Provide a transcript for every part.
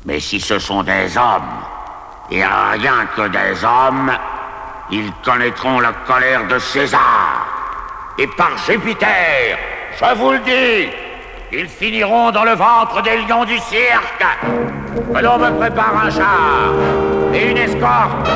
Mais si ce sont des hommes, et rien que des hommes, ils connaîtront la colère de César. Et par Jupiter, je vous le dis, ils finiront dans le ventre des lions du cirque. Que l'on me prépare un char et une escorte.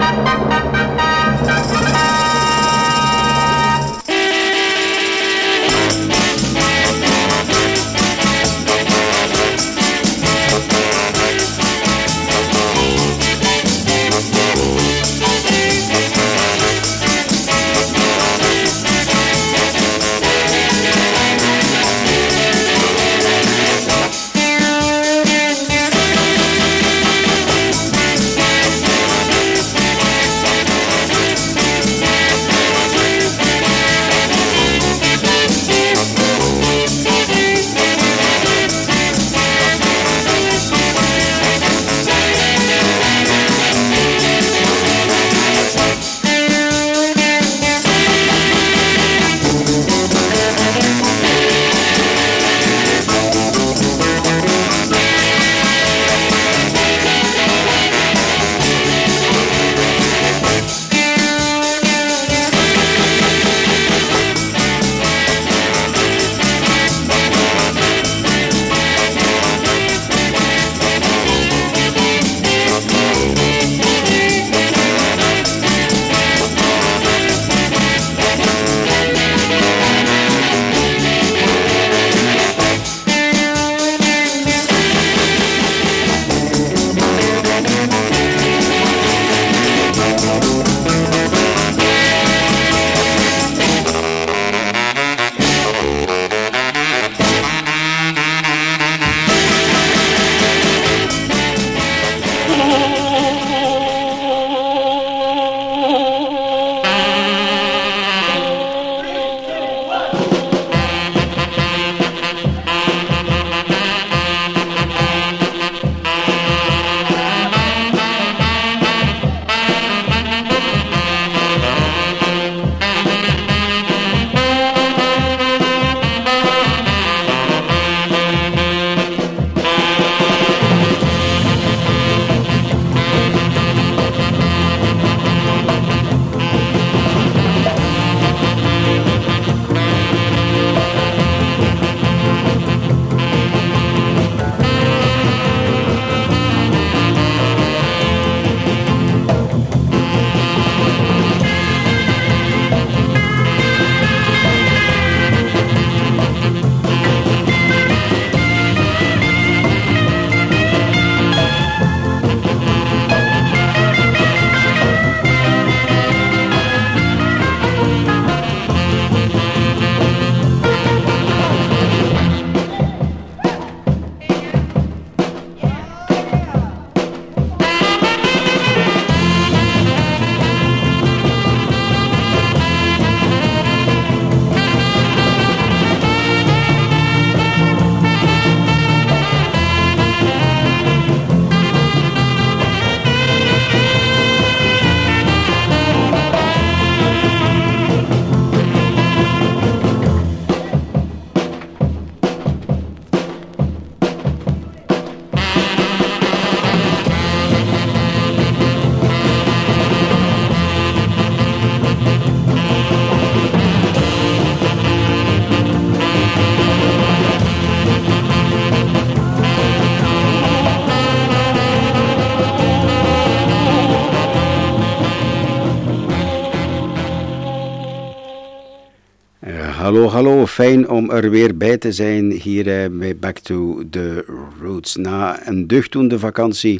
Hallo, fijn om er weer bij te zijn hier bij Back to the Roots. Na een deugddoende vakantie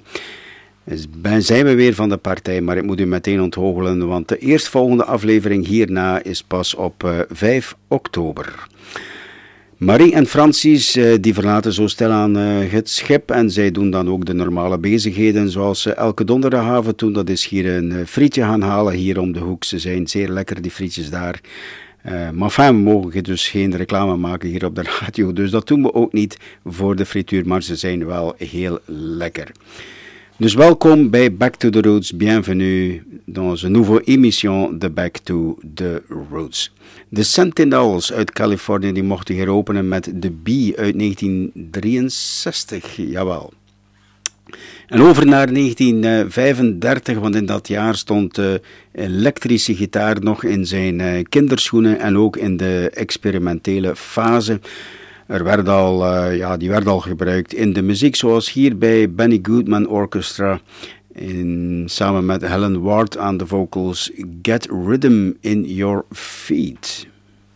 zijn we weer van de partij, maar ik moet u meteen onthoogelen, want de eerstvolgende aflevering hierna is pas op 5 oktober. Marie en Francis die verlaten zo stilaan het schip en zij doen dan ook de normale bezigheden zoals ze elke donderdagavond doen. Dat is hier een frietje gaan halen hier om de hoek. Ze zijn zeer lekker, die frietjes daar. Maar we mogen dus geen reclame maken hier op de radio, dus dat doen we ook niet voor de frituur, maar ze zijn wel heel lekker. Dus welkom bij Back to the Roots, bienvenue dans een nouveau émission de Back to the Roots. De Sentinels uit Californië die mochten hier openen met The Bee uit 1963, jawel. En over naar 1935, want in dat jaar stond de elektrische gitaar nog in zijn kinderschoenen en ook in de experimentele fase. Die werd al gebruikt in de muziek, zoals hier bij Benny Goodman Orchestra, samen met Helen Ward aan de vocals, Get Rhythm in Your Feet.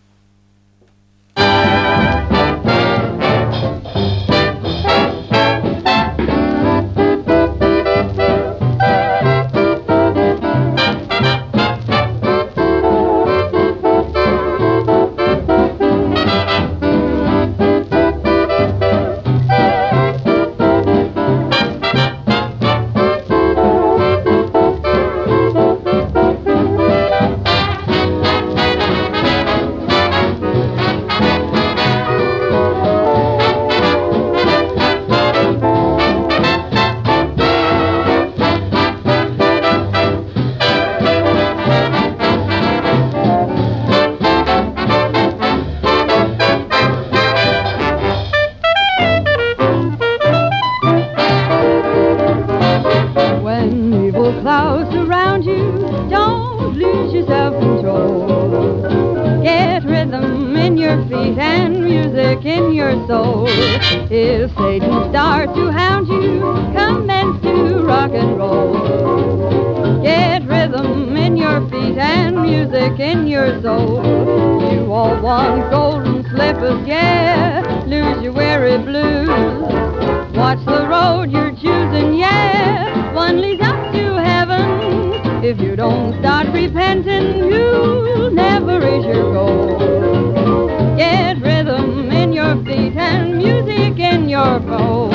If Satan starts to hound you, commence to rock and roll. Get rhythm in your feet and music in your soul. You all want golden slippers, yeah, lose your weary blues. Watch the road you're choosing, yeah, one leads up to heaven. If you don't start repenting, you'll never reach your goal. Get rhythm in your feet and music in your bowl.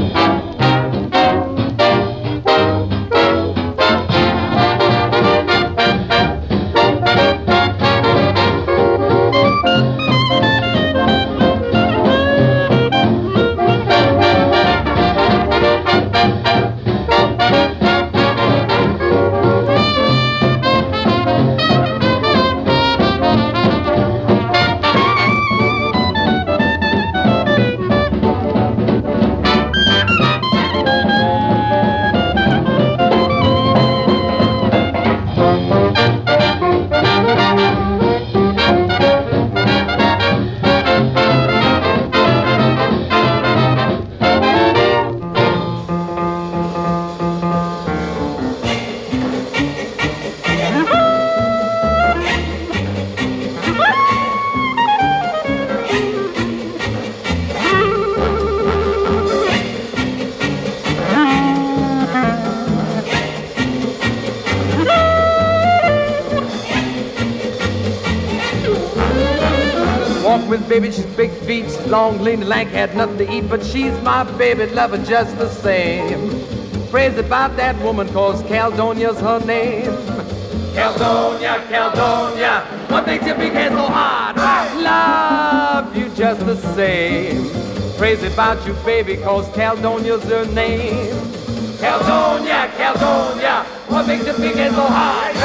Baby, she's big feet, she's long, lean, and lank, had nothing to eat, but she's my baby, lover just the same. Crazy about that woman, cause Caledonia's her name. Caledonia, Caledonia, what makes your big head so hard? I love you just the same. Crazy about you, baby, cause Caledonia's her name. Caledonia, Caledonia, what makes your big head so hard?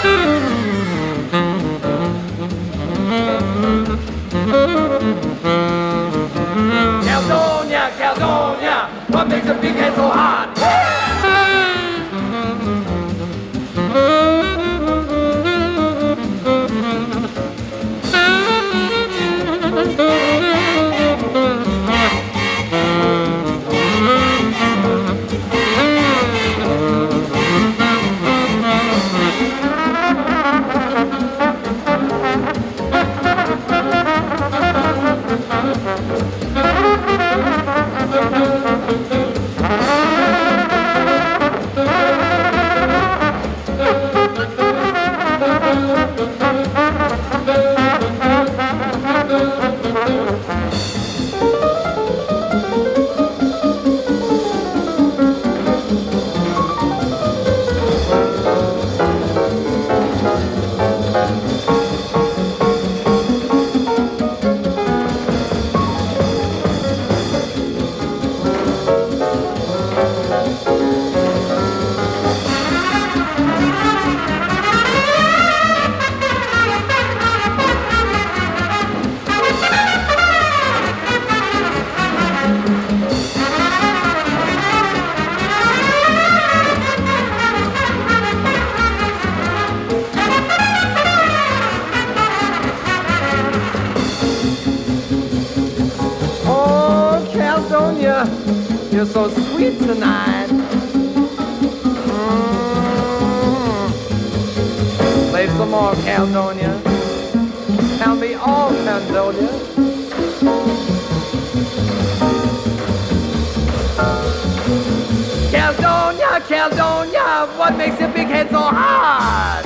Caledonia, Caledonia, what makes a big head so hard? You're so sweet tonight. Play some more, Caledonia. Tell me all, Caledonia. Caledonia, Caledonia, what makes your big head so hard?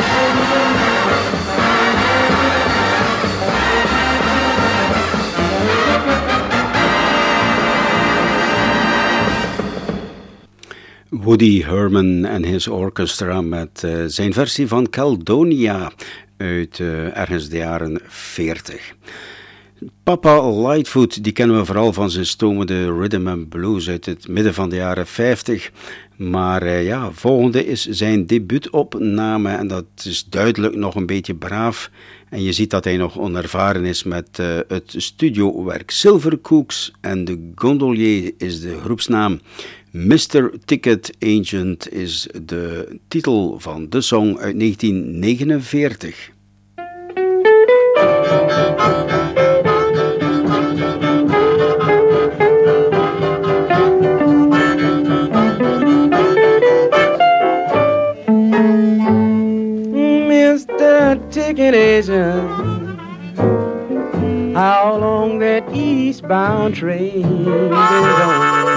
Woody Herman en his orchestra met zijn versie van Caledonia uit ergens de jaren 40. Papa Lightfoot, die kennen we vooral van zijn stomende rhythm and blues uit het midden van de jaren 50. Maar volgende is zijn debuutopname en dat is duidelijk nog een beetje braaf. En je ziet dat hij nog onervaren is met het studiowerk. Silvercooks en de Gondolier is de groepsnaam. Mr. Ticket Agent is de titel van de song uit 1949. Mr. Ticket Agent, how long that eastbound train is on?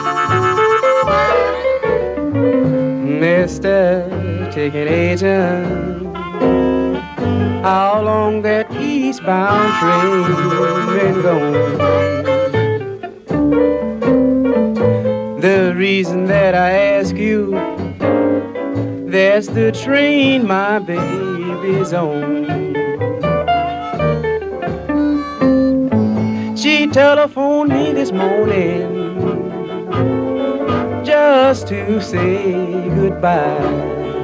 Mr. Ticket Agent, how long that eastbound train been gone? The reason that I ask you, that's the train my baby's on. She telephoned me this morning just to say goodbye.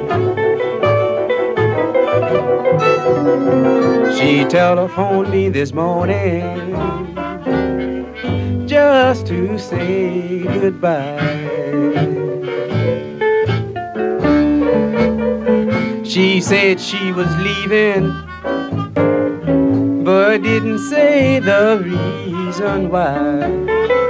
She telephoned me this morning just to say goodbye. She said she was leaving, but didn't say the reason why.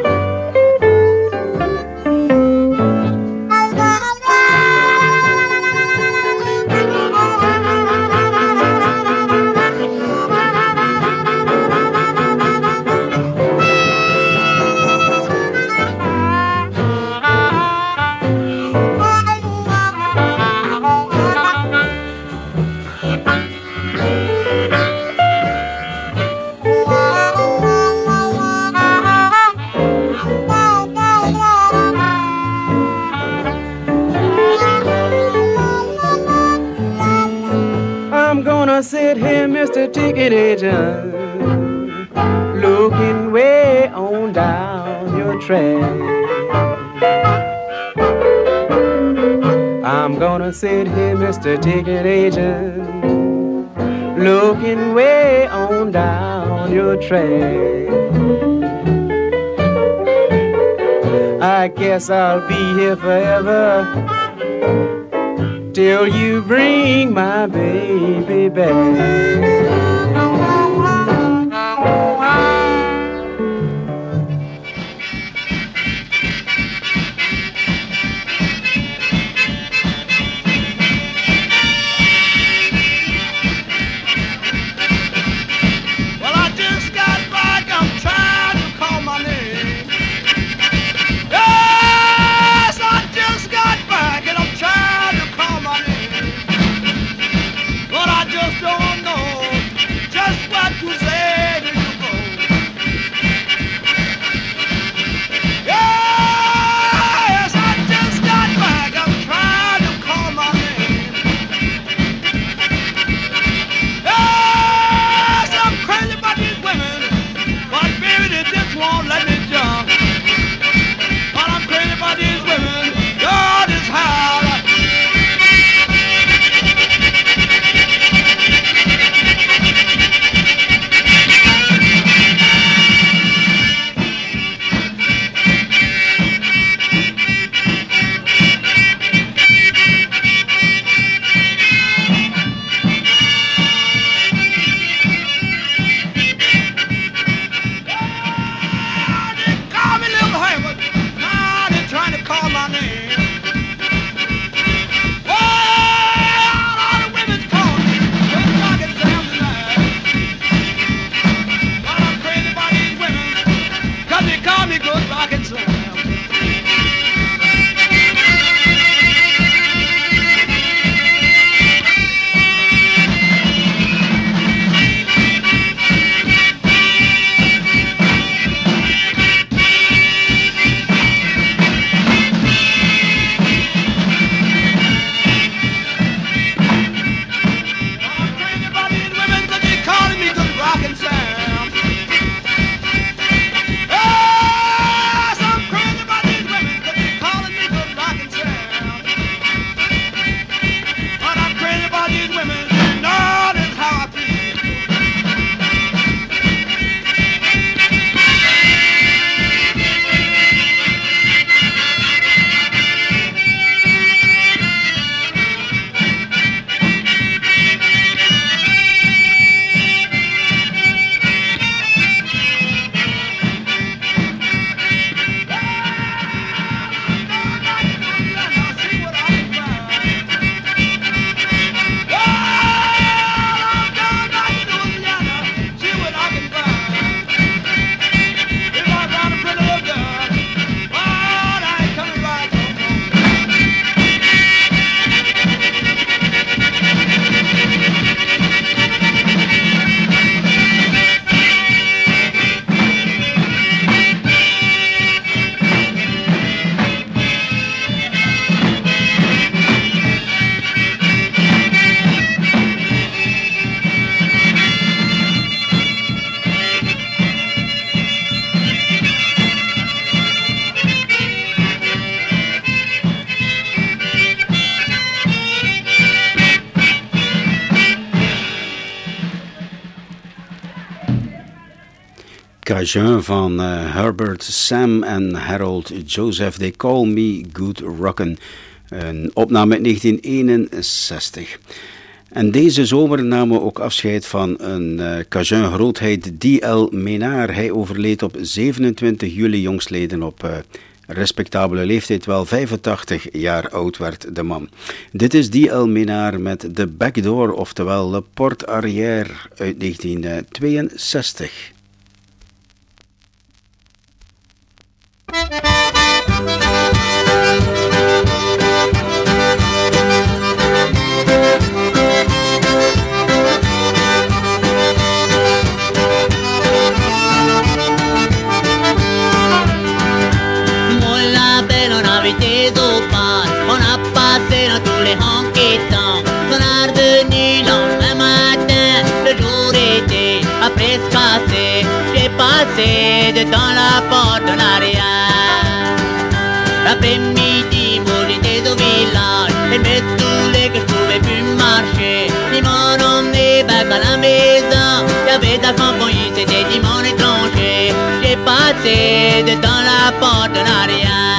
Sit here, Mr. Ticket Agent, looking way on down your track. I'm gonna sit here, Mr. Ticket Agent, looking way on down your track. I guess I'll be here forever till you bring my baby back. Don't know Cajun van Herbert, Sam en Harold Joseph. They Call Me Good Rockin'. Een opname uit 1961. En deze zomer namen we ook afscheid van een Cajun-grootheid, D.L. Menard. Hij overleed op 27 juli jongstleden op respectabele leeftijd, wel 85 jaar oud werd de man. Dit is D.L. Menard met The Backdoor, oftewel Le Porte Arrière uit 1962. On a passé dans tous les honky-tonks. On est revenu le lendemain matin. Le jour était après se casser. J'ai passé devant la porte de l'arrière. L'après-midi, moi j'étais au village. Elle me saoulait que je pouvais plus marcher. Ils m'ont emmené back à la maison. Y'avais de la compagnie, c'était dimanche étranger. J'ai passé devant la porte de l'arrière.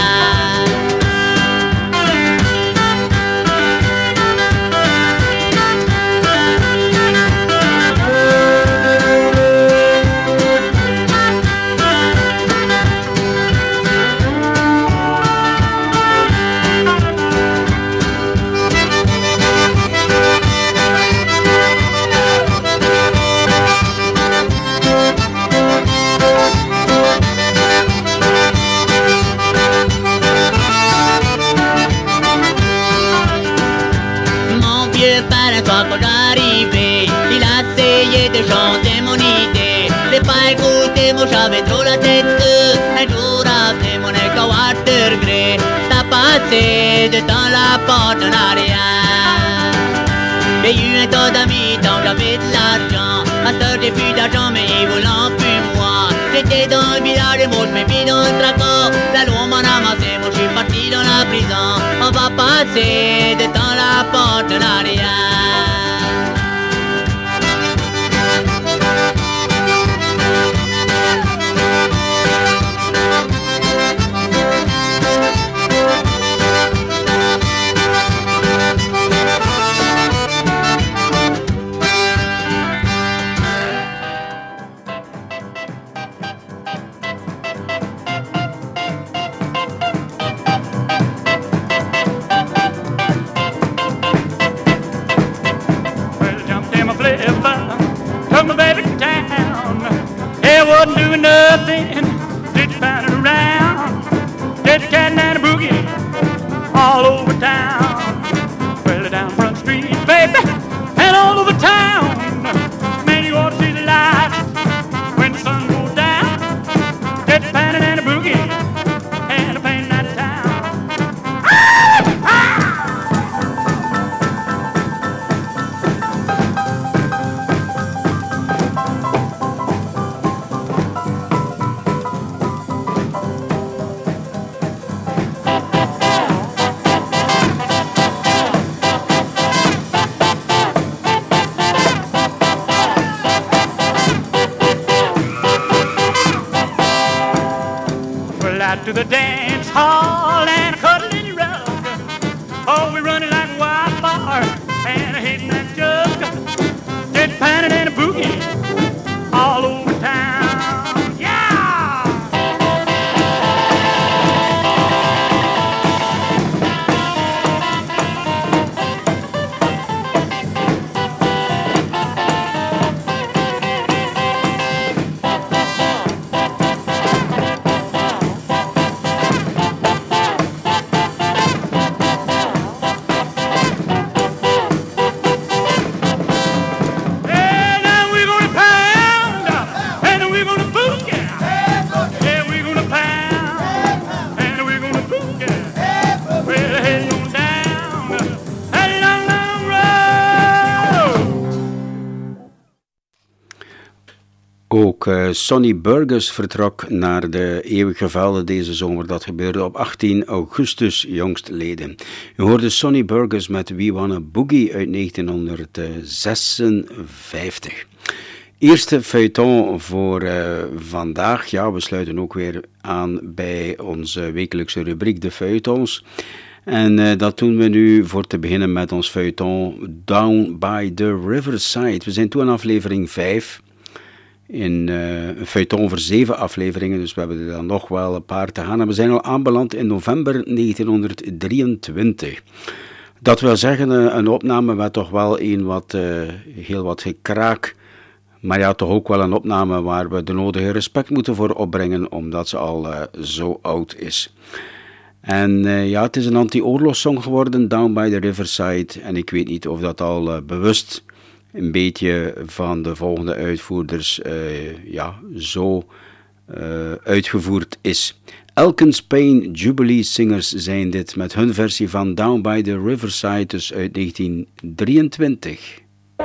Quand j'arrivais, il essayait de chanter mon idée. J'ai pas écouté, moi j'avais trop la tête. Un jour après mon écho à degré, t'as passé dedans la porte en arrière. J'ai eu un tas d'amis tant j'avais de l'argent. Ma soeur j'ai plus d'argent mais ils voulant plus moi. J'étais dans le village et moi j'm'ai mis dans le tracas. La loi m'en a ramassé, moi j'suis parti dans la prison. On va passer dedans la porte en arrière. Wasn't doing nothing, just pounding around, just catting and a boogie all over town. Well, down Front Street, baby, and all over town. Man, you ought to see the lights when the sun goes down, just pounding and a boogie and a painting out of town. To the dance hall and cuddle in your rug. Oh, we're running like wildfire and hitting that jug. Just pounding and a boogie all over town. Yeah! Ook Sonny Burgess vertrok naar de eeuwige velden deze zomer. Dat gebeurde op 18 augustus jongstleden. U hoorde Sonny Burgess met We Wanna Boogie uit 1956. Eerste feuilleton voor vandaag. Ja, we sluiten ook weer aan bij onze wekelijkse rubriek de feuilletons. En dat doen we nu voor te beginnen met ons feuilleton Down by the Riverside. We zijn toe aan aflevering 5. In een feuilleton voor 7 afleveringen, dus we hebben er dan nog wel een paar te gaan. En we zijn al aanbeland in november 1923. Dat wil zeggen, een opname met toch wel heel wat gekraak. Maar ja, toch ook wel een opname waar we de nodige respect moeten voor opbrengen, omdat ze al zo oud is. En ja, het is een anti-oorlogssong geworden, Down by the Riverside. En ik weet niet of dat al bewust een beetje van de volgende uitvoerders zo uitgevoerd is. Elkin Spain Jubilee Singers zijn dit met hun versie van Down by the Riverside, dus uit 1923.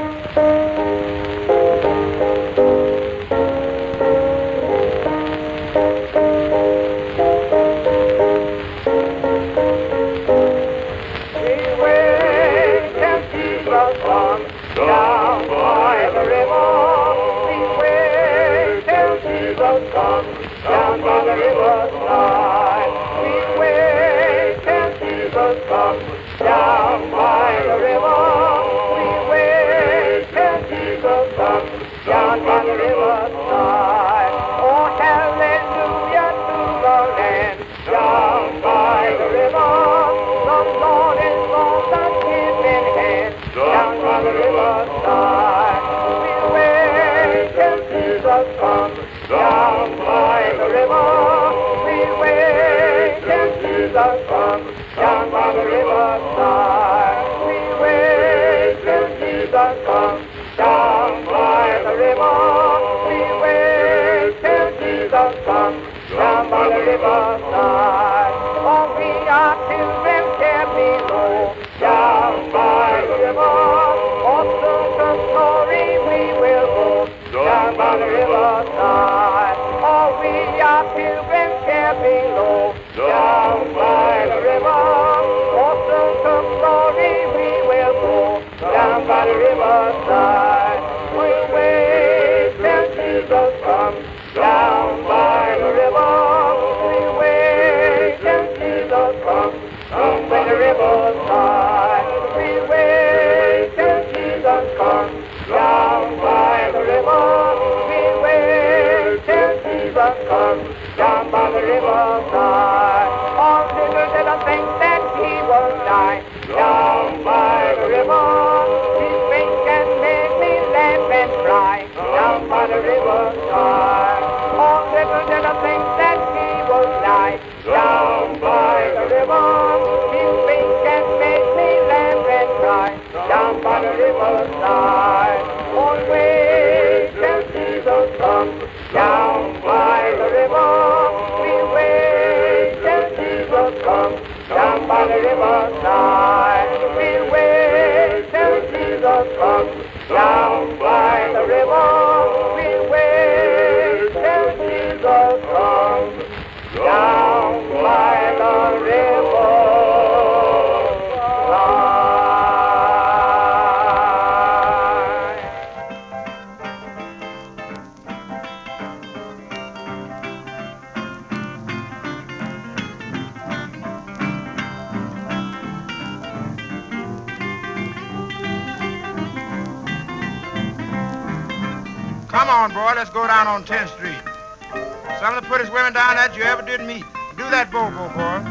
Come on, boy, let's go down on 10th Street. Some of the prettiest women down that you ever did meet. Do that bobo, boy.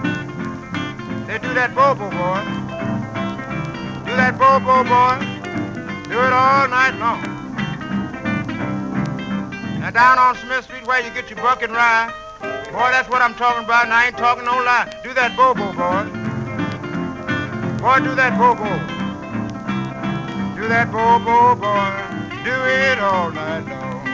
They do that bobo, boy. Do that bobo, boy. Do it all night long. Now down on Smith Street where you get your buck and rye. Boy, that's what I'm talking about, and I ain't talking no lie. Do that bobo, boy. Boy, do that bobo. Do that bobo, boy. Do it all night long.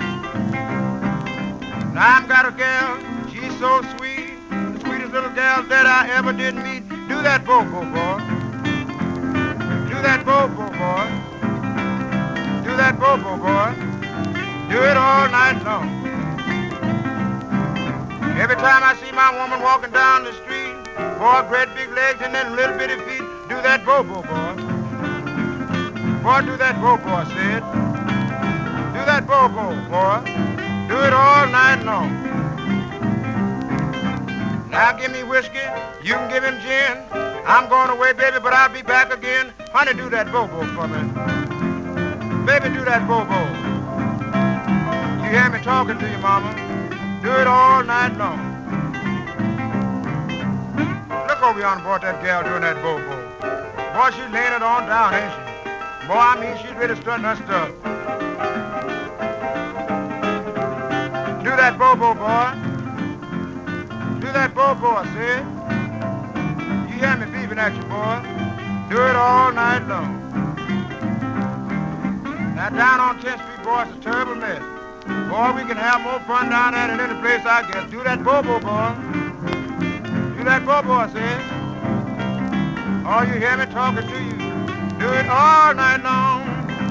Now I've got a gal, she's so sweet, the sweetest little gal that I ever did meet. Do that bobo, boy. Do that bobo, boy. Do that bobo, boy. Do it all night long. Every time I see my woman walking down the street, boy, great big legs and then little bitty feet. Do that bobo, boy. Boy, do that bobo, I said. Do that bobo, boy. Do it all night long. Now give me whiskey, you can give him gin. I'm going away, baby, but I'll be back again. Honey, do that bobo for me. Baby, do that bobo. You hear me talking to you, mama? Do it all night long. Look over yonder, boy, that gal doing that bobo. Boy, she's laying it on down, ain't she? Boy, I mean, she's really strutting her stuff. Do that bobo, boy. Do that bobo, I said. You hear me beeping at you, boy. Do it all night long. Now down on 10th Street, boy, it's a terrible mess. Boy, we can have more fun down there than any place, I guess. Do that bobo, boy. Do that bobo, I said. Oh, you hear me talking to you. Do it all night long.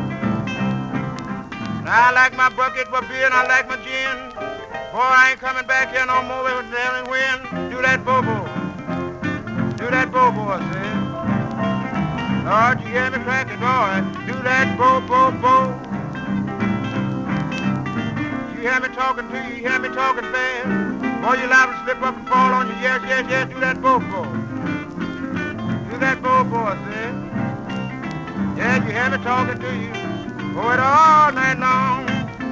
Now I like my bucket for beer and I like my gin. Boy, I ain't coming back here no more with the wind. Do that bobo. Do that bobo, I said. Lord, you hear me cracking, boy. Do that bo. You hear me talking to you, you hear me talking fast. Boy, you liable to slip up and fall on you. Yes, do that bobo. Do that bobo, I said. Yeah, you hear me talking to you. Go it all night long.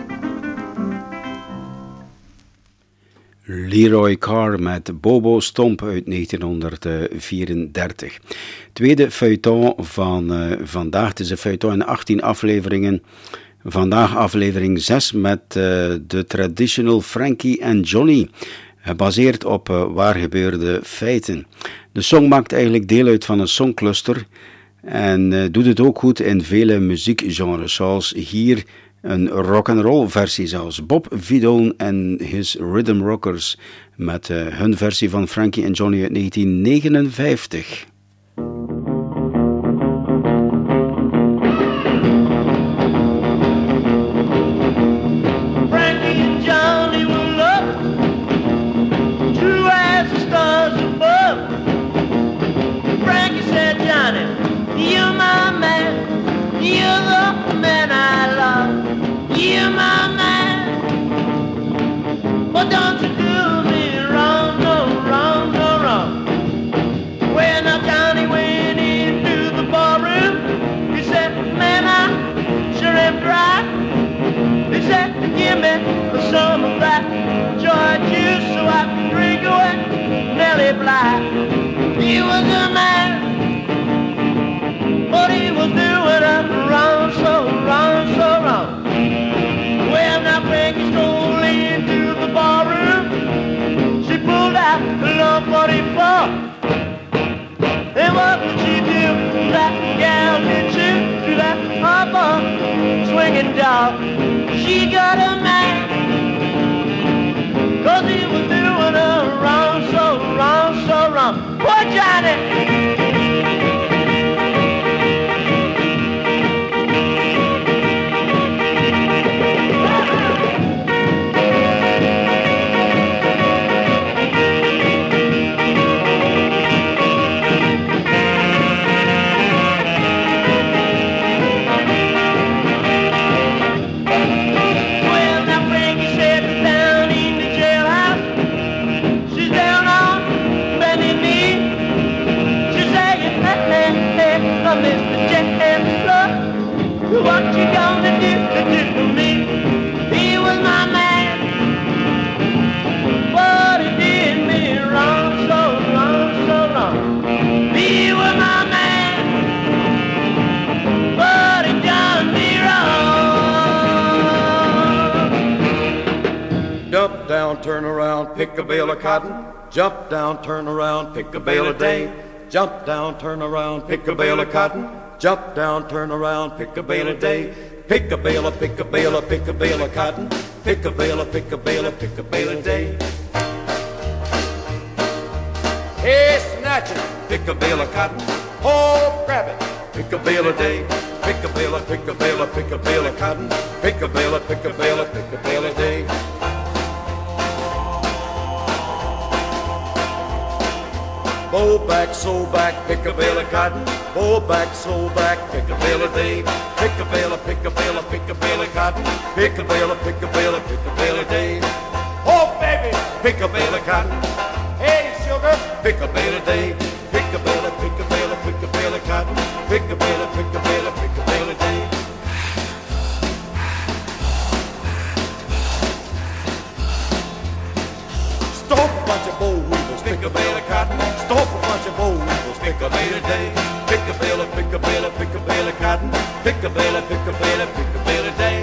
Leroy Carr met Bobo Stomp uit 1934. Tweede feuilleton van vandaag. Het is een feuilleton in 18 afleveringen. Vandaag aflevering 6 met de traditional Frankie and Johnny. Gebaseerd op waar gebeurde feiten. De song maakt eigenlijk deel uit van een songcluster. En doet het ook goed in vele muziekgenres. Zoals hier een rock'n'roll versie zelfs. Bob Vidone en his Rhythm Rockers met hun versie van Frankie and Johnny uit 1959. Frankie and Johnny were lovers, true as the stars above. Frankie said, Johnny, you're my man, you're the man I love. You're my man, but don't you do me wrong, no wrong, no wrong. When Johnny went into the ballroom, he said, man, I sure am dry. He said, give me some of that joy juice so I can drink away Nellie Bly. He was a man, but he was doing it wrong, so wrong, so wrong. Well, now Frankie strolled into the ballroom. She pulled out the lump 44. And what did she do? That gal did she? To that hopper swinging dog. She got a man, 'cause he was doing her wrong, so wrong, so wrong. Poor Johnny! What you gonna do for me? He was my man, but he did me wrong, so wrong, so wrong. He was my man, but he done me wrong. Jump down, turn around, pick a bale of cotton. Jump down, turn around, pick a bale a day. Jump down, turn around, pick a bale of cotton. Jump down, turn around, pick a bale a day. Pick a bale of, pick a bale of, pick a bale of cotton. Pick a bale of, pick a bale of, pick a bale a day. Hey, snatch it, pick a bale of cotton. Oh, grab it, pick a bale a day. Pick a bale of, pick a bale of, pick a bale of cotton. Pick a bale of, pick a bale of, pick a bale a day. Bow back, sew back, pick a bale of cotton. Bow back, sew back, pick a bale a day. Pick a bale of, pick a bale of, pick a bale of cotton. Pick a bale of, pick a bale of, pick a bale a day. Oh, baby, pick a bale of cotton. Hey, sugar, pick a bale a day. Pick a bale of, pick a bale of, pick a bale of cotton. Pick a bale of, pick a bale of, pick a bale a day. Stomp a bunch of boll weevils, pick a bale of cotton. Stomp a bunch of boll weevils, pick a bale a day. Pick a bale of, pick a bale of, pick a bale of cotton. Pick a bale of, pick a bale of, pick a bale a day.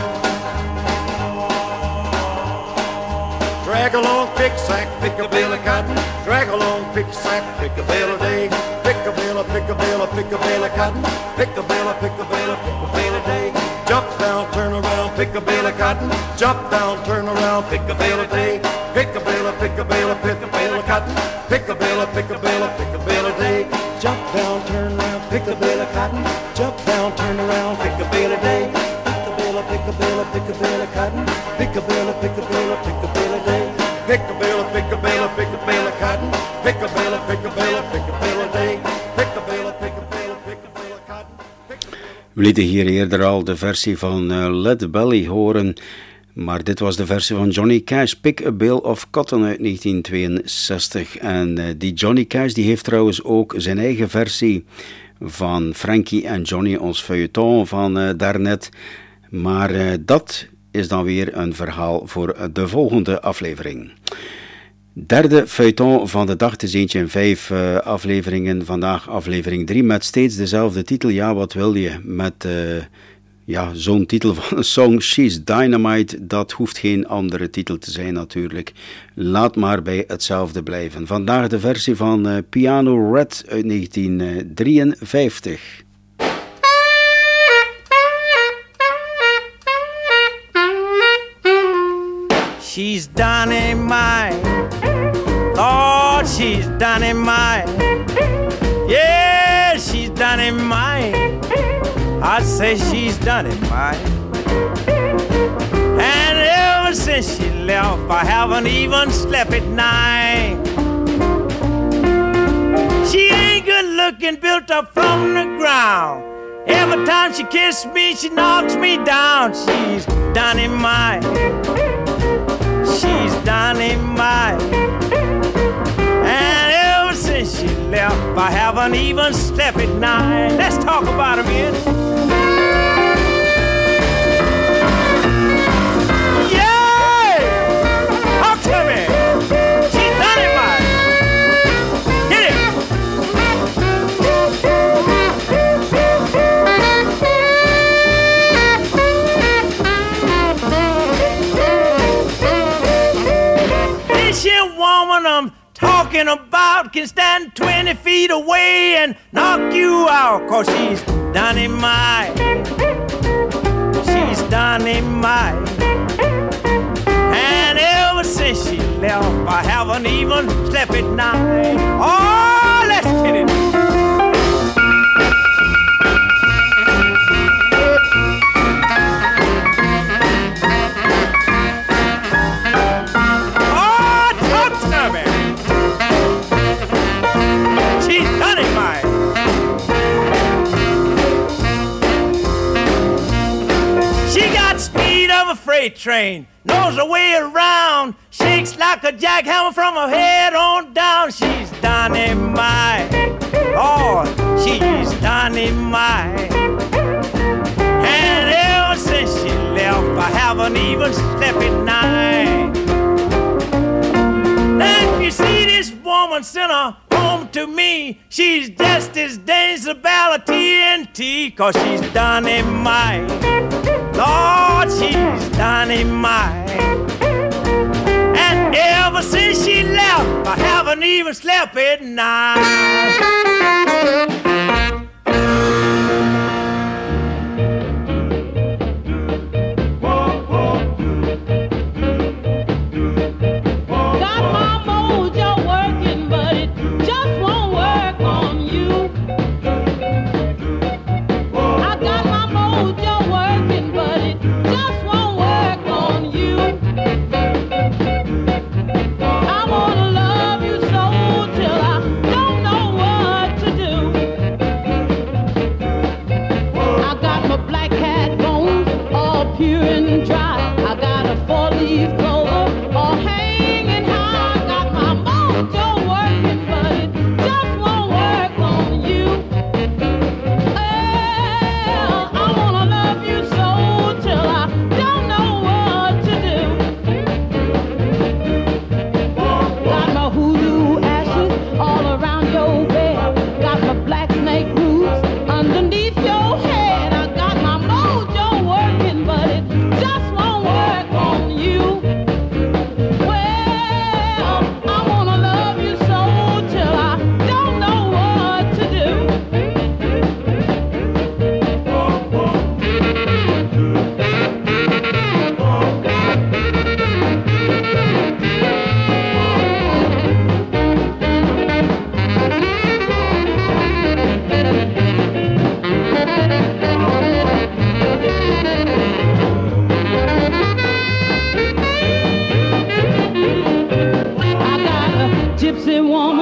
Drag along, pick sack, pick a bale of cotton. Drag along, pick sack, pick a bale a day. Pick a bale of, pick a bale of, pick a bale of cotton. Pick a bale of, pick a bale of, pick a bale a day. Jump down, turn around, pick a bale of cotton. Jump down, turn around, pick a bale a day. Pick a bale of, pick a bale of, pick a bale of cotton. Pick a bale of, pick a bale of, pick a bale a day. Jump down, turn around, pick a bale of cotton. Jump down, turn around, pick a bale a day. Pick a bale of, pick a bale of, pick a bale of cotton. Pick a bale of, pick a bale of, pick a bale a day. Pick a bale of, pick a bale of, pick a bale of cotton. Pick a bale of, pick a bale of, pick a bale a day. Pick a bale of, pick a bale of, pick a bale of cotton. We lieten hier eerder al de versie van Lead Belly horen, maar dit was de versie van Johnny Cash, Pick a Bale of Cotton uit 1962. En die Johnny Cash die heeft trouwens ook zijn eigen versie van Frankie en Johnny, ons feuilleton van daarnet. Maar dat is dan weer een verhaal voor de volgende aflevering. Derde feuilleton van de dag, het is eentje in 5 afleveringen. Vandaag aflevering 3 met steeds dezelfde titel. Ja, wat wil je? Met zo'n titel van een song, She's Dynamite. Dat hoeft geen andere titel te zijn natuurlijk. Laat maar bij hetzelfde blijven. Vandaag de versie van Piano Red uit 1953. She's dynamite, Lord, she's dynamite. Yeah, she's dynamite. I say she's dynamite. And ever since she left, I haven't even slept at night. She ain't good looking, built up from the ground. Every time she kisses me, she knocks me down. She's dynamite. She's dynamite. And ever since she left, I haven't even slept at night. Let's talk about her, man. Yeah! Talk to me. She's dynamite. Hit it. This here woman I'm talking about can stand 20 feet away and knock you out, 'cause she's dynamite. She's dynamite. And ever since she left, I haven't even slept at night. Oh, let's get it. A freight train, knows her way around, shakes like a jackhammer from her head on down. She's dynamite, oh, she's dynamite. And ever since she left, I haven't even slept at night. Now if you see this woman send her home to me, she's just as dangerous about a TNT, 'cause she's dynamite. Lord, she's dynamite. And ever since she left, I haven't even slept at night. Got my mojo working, but it just won't work on you. I got my mojo working, but it just won't work on you. I wanna love you so till I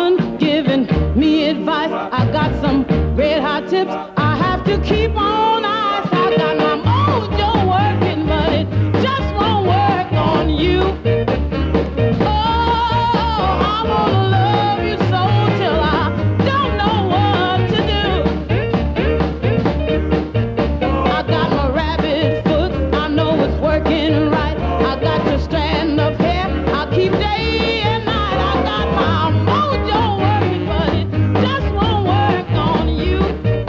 woman giving me advice. I got some red hot tips I have to keep on ice. I got my mojo working, but it just won't work on you. Oh, I wanna love you so till I don't know what to do. I got my rabbit foot, I know it's working right. I got your strand of hair, I keep day and night. I got my mojo working, but it just won't work on you.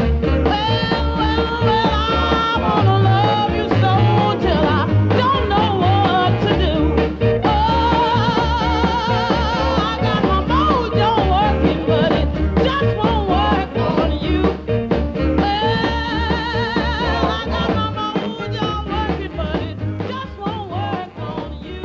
Well, I wanna love you so till I don't know what to do. Oh, I got my mojo working, but it just won't work on you. Well, I got my mojo working, but it just won't work on you.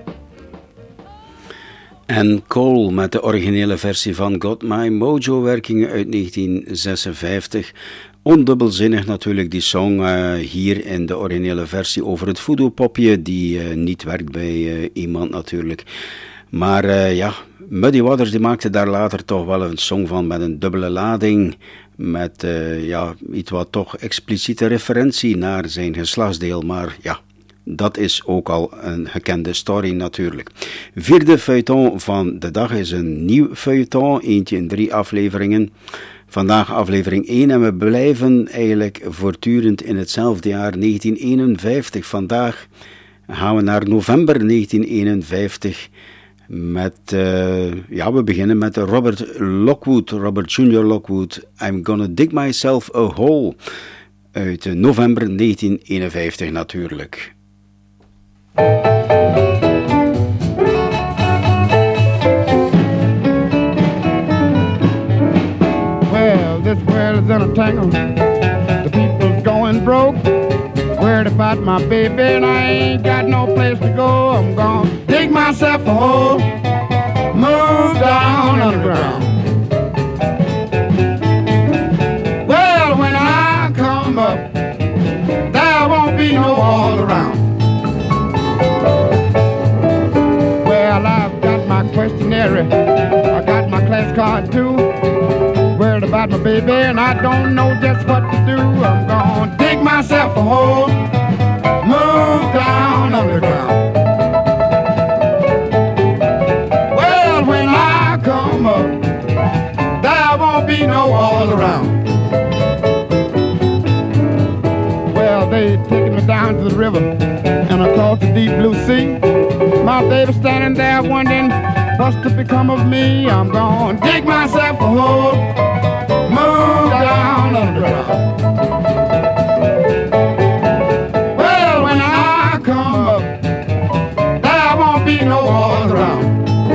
En Cole met de originele versie van Got My Mojo werkingen uit 1956. Ondubbelzinnig natuurlijk die song hier in de originele versie over het voodoo-popje die niet werkt bij iemand natuurlijk. Maar ja, Muddy Waters die maakte daar later toch wel een song van met een dubbele lading. Met ja, iets wat toch expliciete referentie naar zijn geslachtsdeel. Maar ja, dat is ook al een gekende story natuurlijk. Vierde feuilleton van de dag is een nieuw feuilleton, eentje in 3 afleveringen. Vandaag aflevering 1 en we blijven eigenlijk voortdurend in hetzelfde jaar 1951. Vandaag gaan we naar november 1951 met, ja, we beginnen met Robert Lockwood, Robert Jr. Lockwood, I'm Gonna Dig Myself a Hole, uit november 1951 natuurlijk. Well, this world is in a tangle. The people's going broke. Worried about my baby and I ain't got no place to go. I'm gonna dig myself a hole, move down underground. Well, when I come up, there won't be no wall around. Well, I've got my questionnaire, I got my class card too. Worried about my baby and I don't know just what to do. I'm gonna dig myself a hole, move down underground. Well, when I come up, there won't be no wall around. Well, they taking me down to the river and across the deep blue sea. My baby standing there wondering what's to become of me. I'm gonna dig myself a hole, move down underground. Well, when I come up, there won't be no walls around.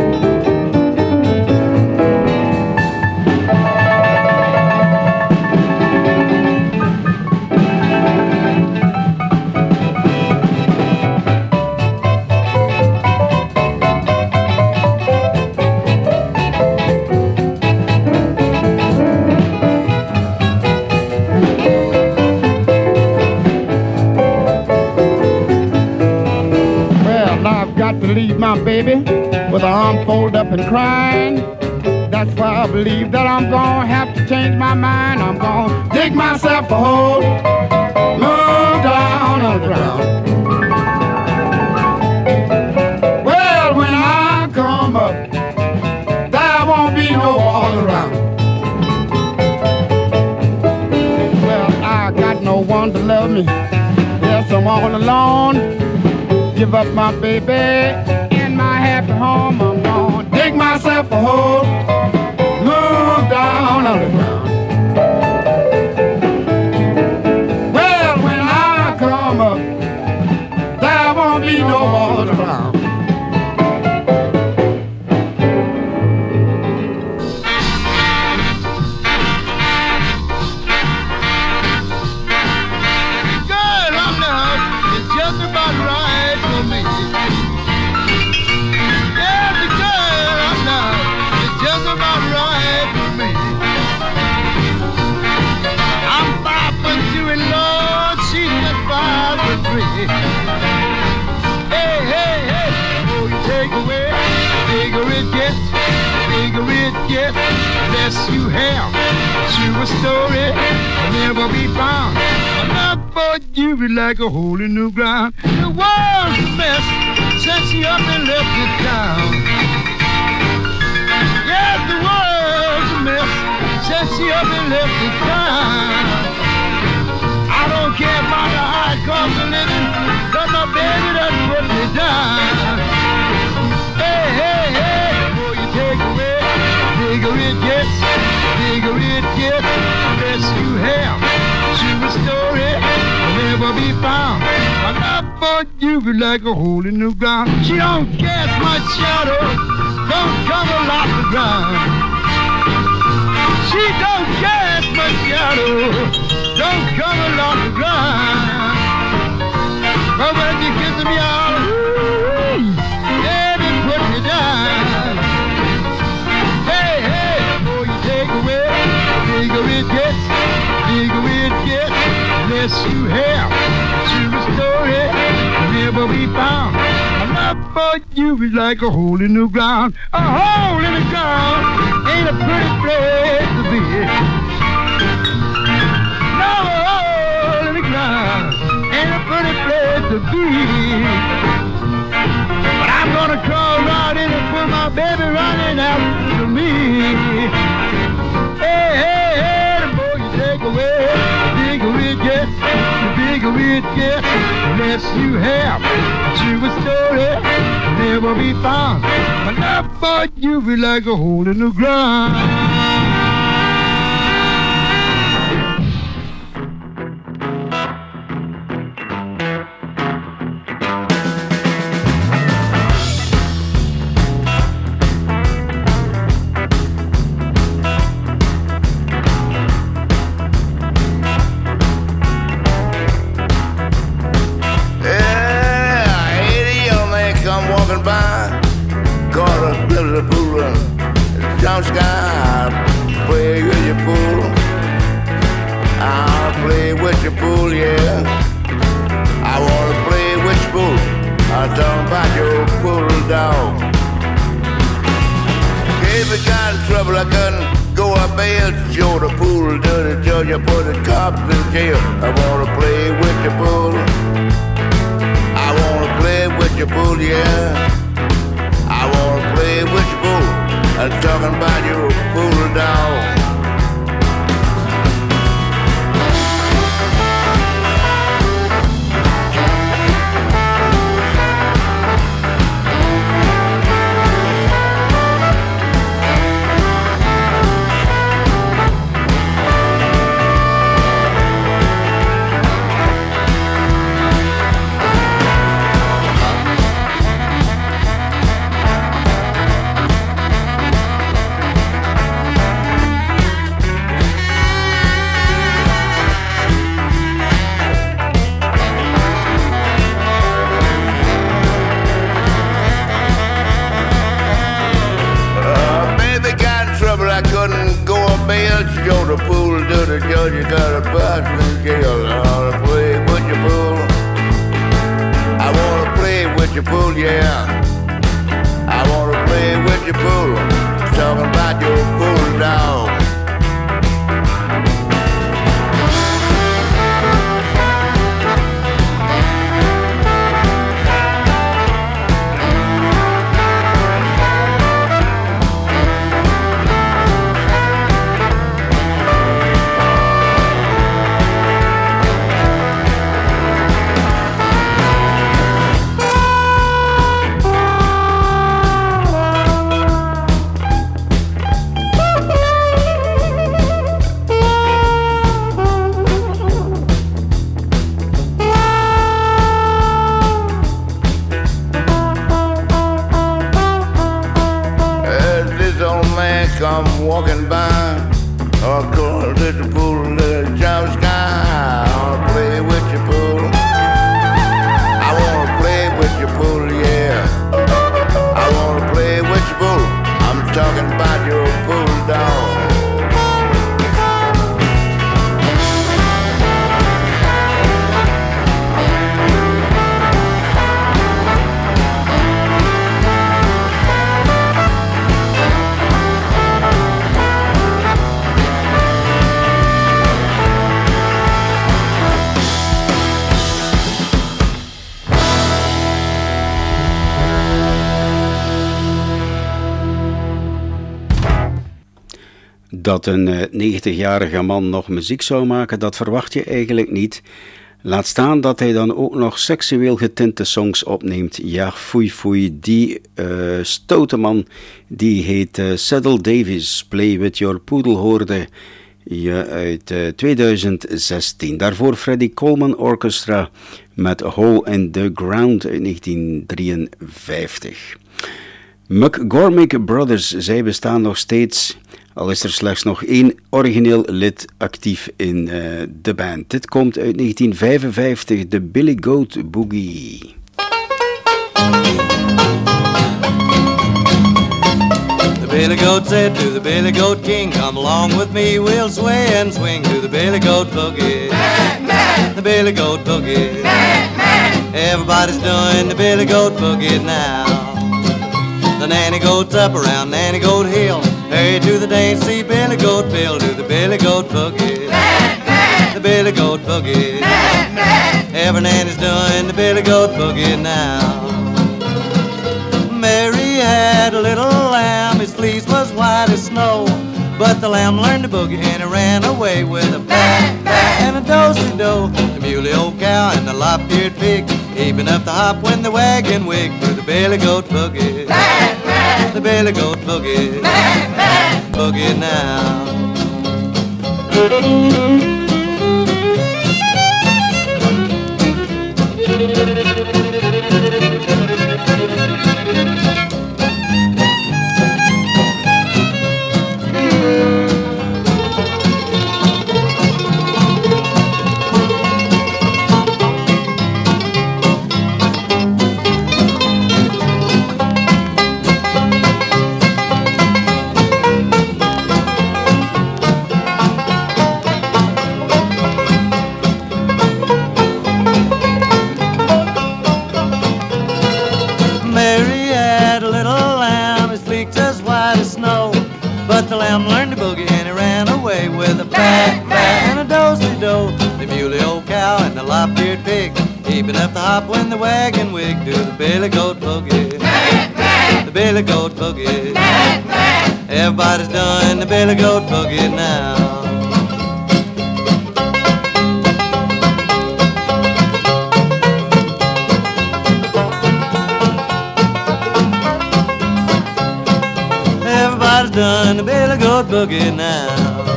Leave my baby with her arm folded up and crying. That's why I believe that I'm gonna have to change my mind. I'm gonna dig myself a hole, move down underground. Well, when I come up, there won't be no walls around. Well, I got no one to love me. Yes, I'm all alone. Give up my baby and my happy home. I'm gonna dig myself a hole, move down underground. Well, when I come up, there won't be no walls around. Girl, I'm now, it's just about right for me. Yeah, the girl I'm now, it's just about unless you have true story will never be found. Enough for you be like a hole in the ground. The world's a mess since you up and left the town. Yes, the world's a mess since you up and left the town. I don't care about the hard cost of living, but my baby done put me down. Hey, hey, hey, before you take away, bigger it gets, unless you have true story will never be found. Enough for you be like a hole in the ground. She don't cast much shadow, don't cover a lot of ground. She don't cast much shadow, don't cover a lot of ground. But when you kiss me all, yeah, then put me down. Hey, hey, before you take away, bigger it gets, unless you have true story will never be found. Enough for you is like a hole in the ground. A hole in the ground ain't a pretty place to be. No, a hole in the ground ain't a pretty place to be. But I'm gonna crawl right in and put my baby running after me. Hey, hey, hey, the more you take away, the bigger it gets, unless you have a true story never be found. Enough for you be like a hole in the ground. Dat een 90-jarige man nog muziek zou maken, dat verwacht je eigenlijk niet. Laat staan dat hij dan ook nog seksueel getinte songs opneemt. Ja, foei foei, die stoute man, die heet Cedal Davis. Play With Your Poodle hoorde je uit 2016. Daarvoor Freddie Coleman Orchestra met A Hole in the Ground uit 1953. McGormick Brothers, zij bestaan nog steeds, al is er slechts nog één origineel lid actief in de band. Dit komt uit 1955, de Billy Goat Boogie. The Billy Goat said to the Billy Goat King, come along with me, we'll sway and swing to the Billy Goat Boogie. The Billy Goat Boogie. Everybody's doing the Billy Goat Boogie now. The nanny goats up around Nanny Goat Hill. Hurry to the dance, see Billy Goat Bill do the Billy Goat Boogie. The Billy Goat Boogie. Every nanny's doing the Billy Goat Boogie now. Mary had a little lamb, his fleece was white as snow. But the lamb learned to boogie and it ran away with a baa, baa, and a do-si-do. The muley old cow and the lop-eared pig, heaping up the hop when the wagon wig through the Billy Goat Boogie. The Billy Goat Boogie. Boogie now. The lamb learned to boogie and he ran away with a baa, baa, and a do-si-do. The muley old cow and the lop-eared pig, heaping up the hop when the wagon wig do the Billy Goat Boogie. The Billy Goat Boogie. Everybody's doing the Billy Goat Boogie now. Done the Billy Goat Boogie now.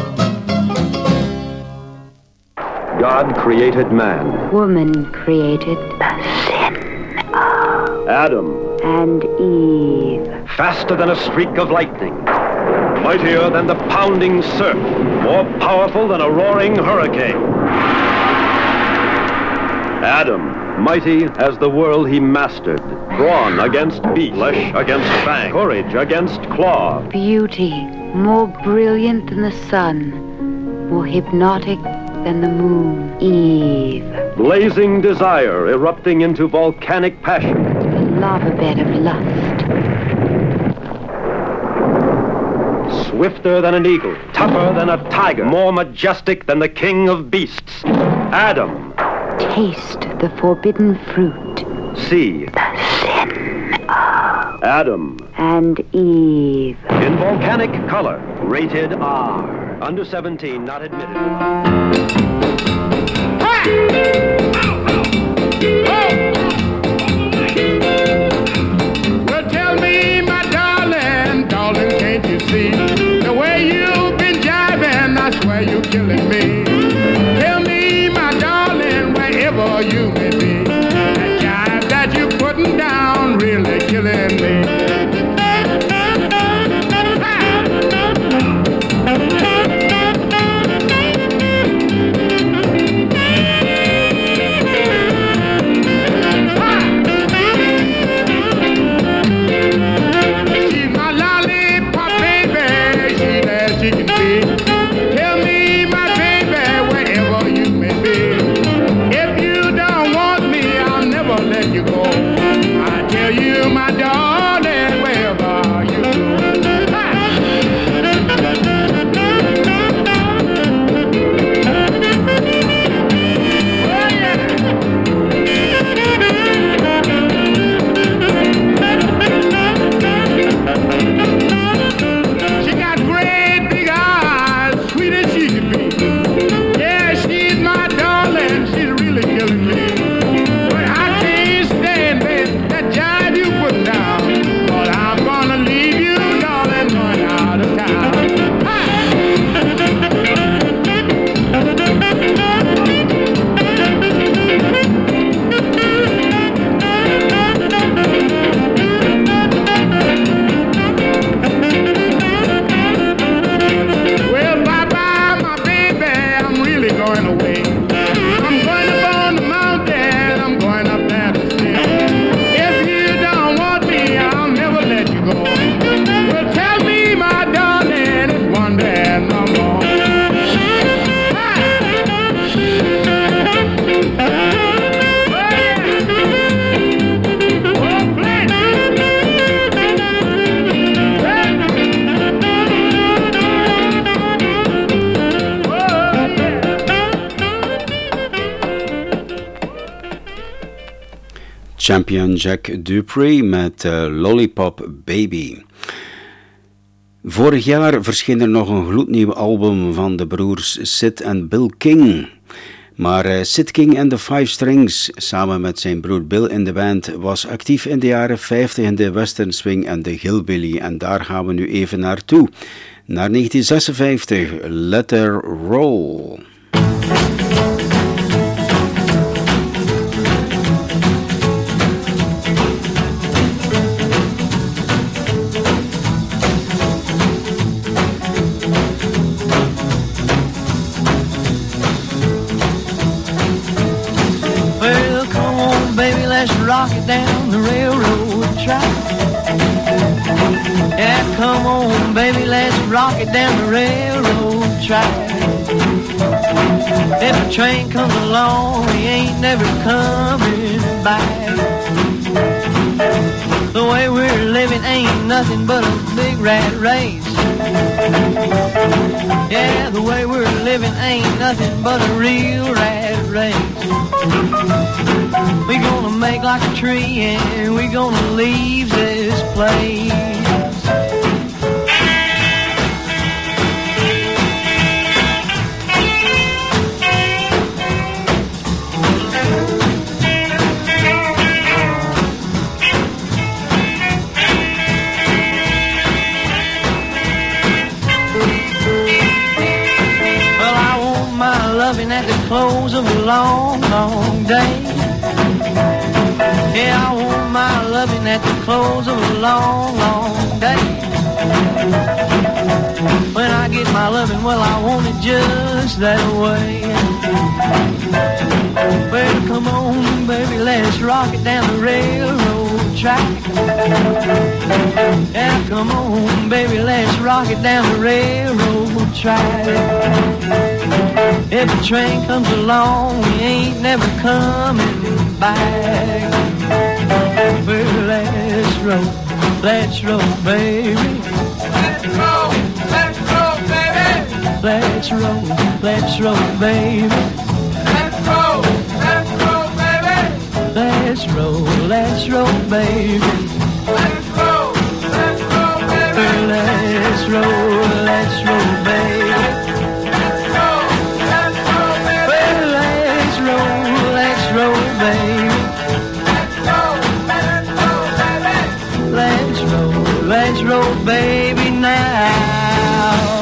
God created man. Woman created the sin of Adam and Eve. Faster than a streak of lightning, mightier than the pounding surf, more powerful than a roaring hurricane. Adam, mighty as the world he mastered, brawn against beast, flesh against fang, courage against claw. Beauty more brilliant than the sun, more hypnotic than the moon. Eve. Blazing desire erupting into volcanic passion. A lava bed of lust. Swifter than an eagle, tougher than a tiger, more majestic than the king of beasts. Adam. Taste the forbidden fruit. See the sin of Adam and Eve. In volcanic color, rated R. Under 17, not admitted. Well, tell me, my darling, darling, can't you see the way you've been jiving? I swear you're killing me. Tell me, my darling, wherever you may be, that jive that you're putting down really killing me. Champion Jack Dupree met Lollipop Baby. Vorig jaar verscheen er nog een gloednieuw album van de broers Sid en Bill King. Maar Sid King en de Five Strings, samen met zijn broer Bill in de band, was actief in de jaren 50 in de western swing en de hillbilly. En daar gaan we nu even naartoe. Naar 1956, Let Her Roll. Let's rock it down the railroad track. Yeah, come on, baby, let's rock it down the railroad track. If a train comes along, we ain't never coming back. The way we're living ain't nothing but a big rat race. Yeah, the way we're living ain't nothing but a real rat race. We gonna make like a tree and we gonna leave this place. Well, I want my loving at the close of a long, long day. Yeah, I want my loving at the close of a long, long day. When I get my loving, well, I want it just that way. Well, come on, baby, let's rock it down the railroad track. Yeah, come on, baby, let's rock it down the railroad track. If a train comes along, we ain't never coming back. Well, let's roll, baby. Let's roll, baby. Let's roll, baby. Let's roll, baby. Let's roll, baby. Let's roll, baby. Let's roll, baby. Let's roll, baby, now.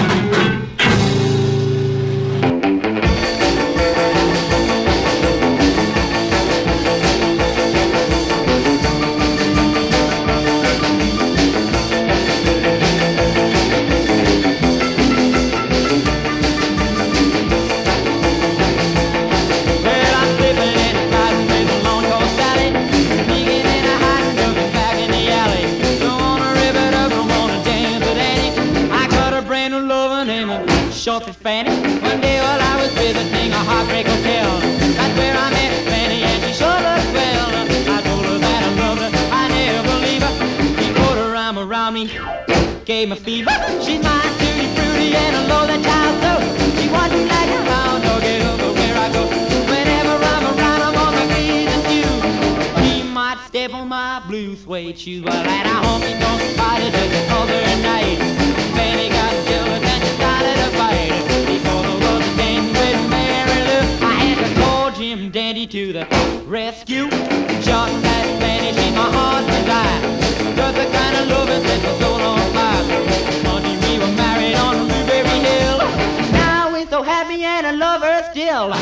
Shorty Fanny. One day while I was visiting a Heartbreak Hotel, that's where I met Fanny and she sure looked well. I told her that I loved her, I never leave her. She put her arm around me, gave me fever. She's my tutti frutti and I know that child so. She wasn't like a hound dog everywhere I go. Whenever I'm around, I'm on my knees and you. She might step on my blue suede shoes while at a honky-tonk party just the other night. Fanny got jealous and she started a fight. Before there was a dance with Mary Lou, I had to call Jim Dandy to the rescue. Shot that Fanny, she's my heart's desire. Just the kind of loving that was so on fire. Monday we were married on Blueberry Hill. Now we're so happy and I love her still.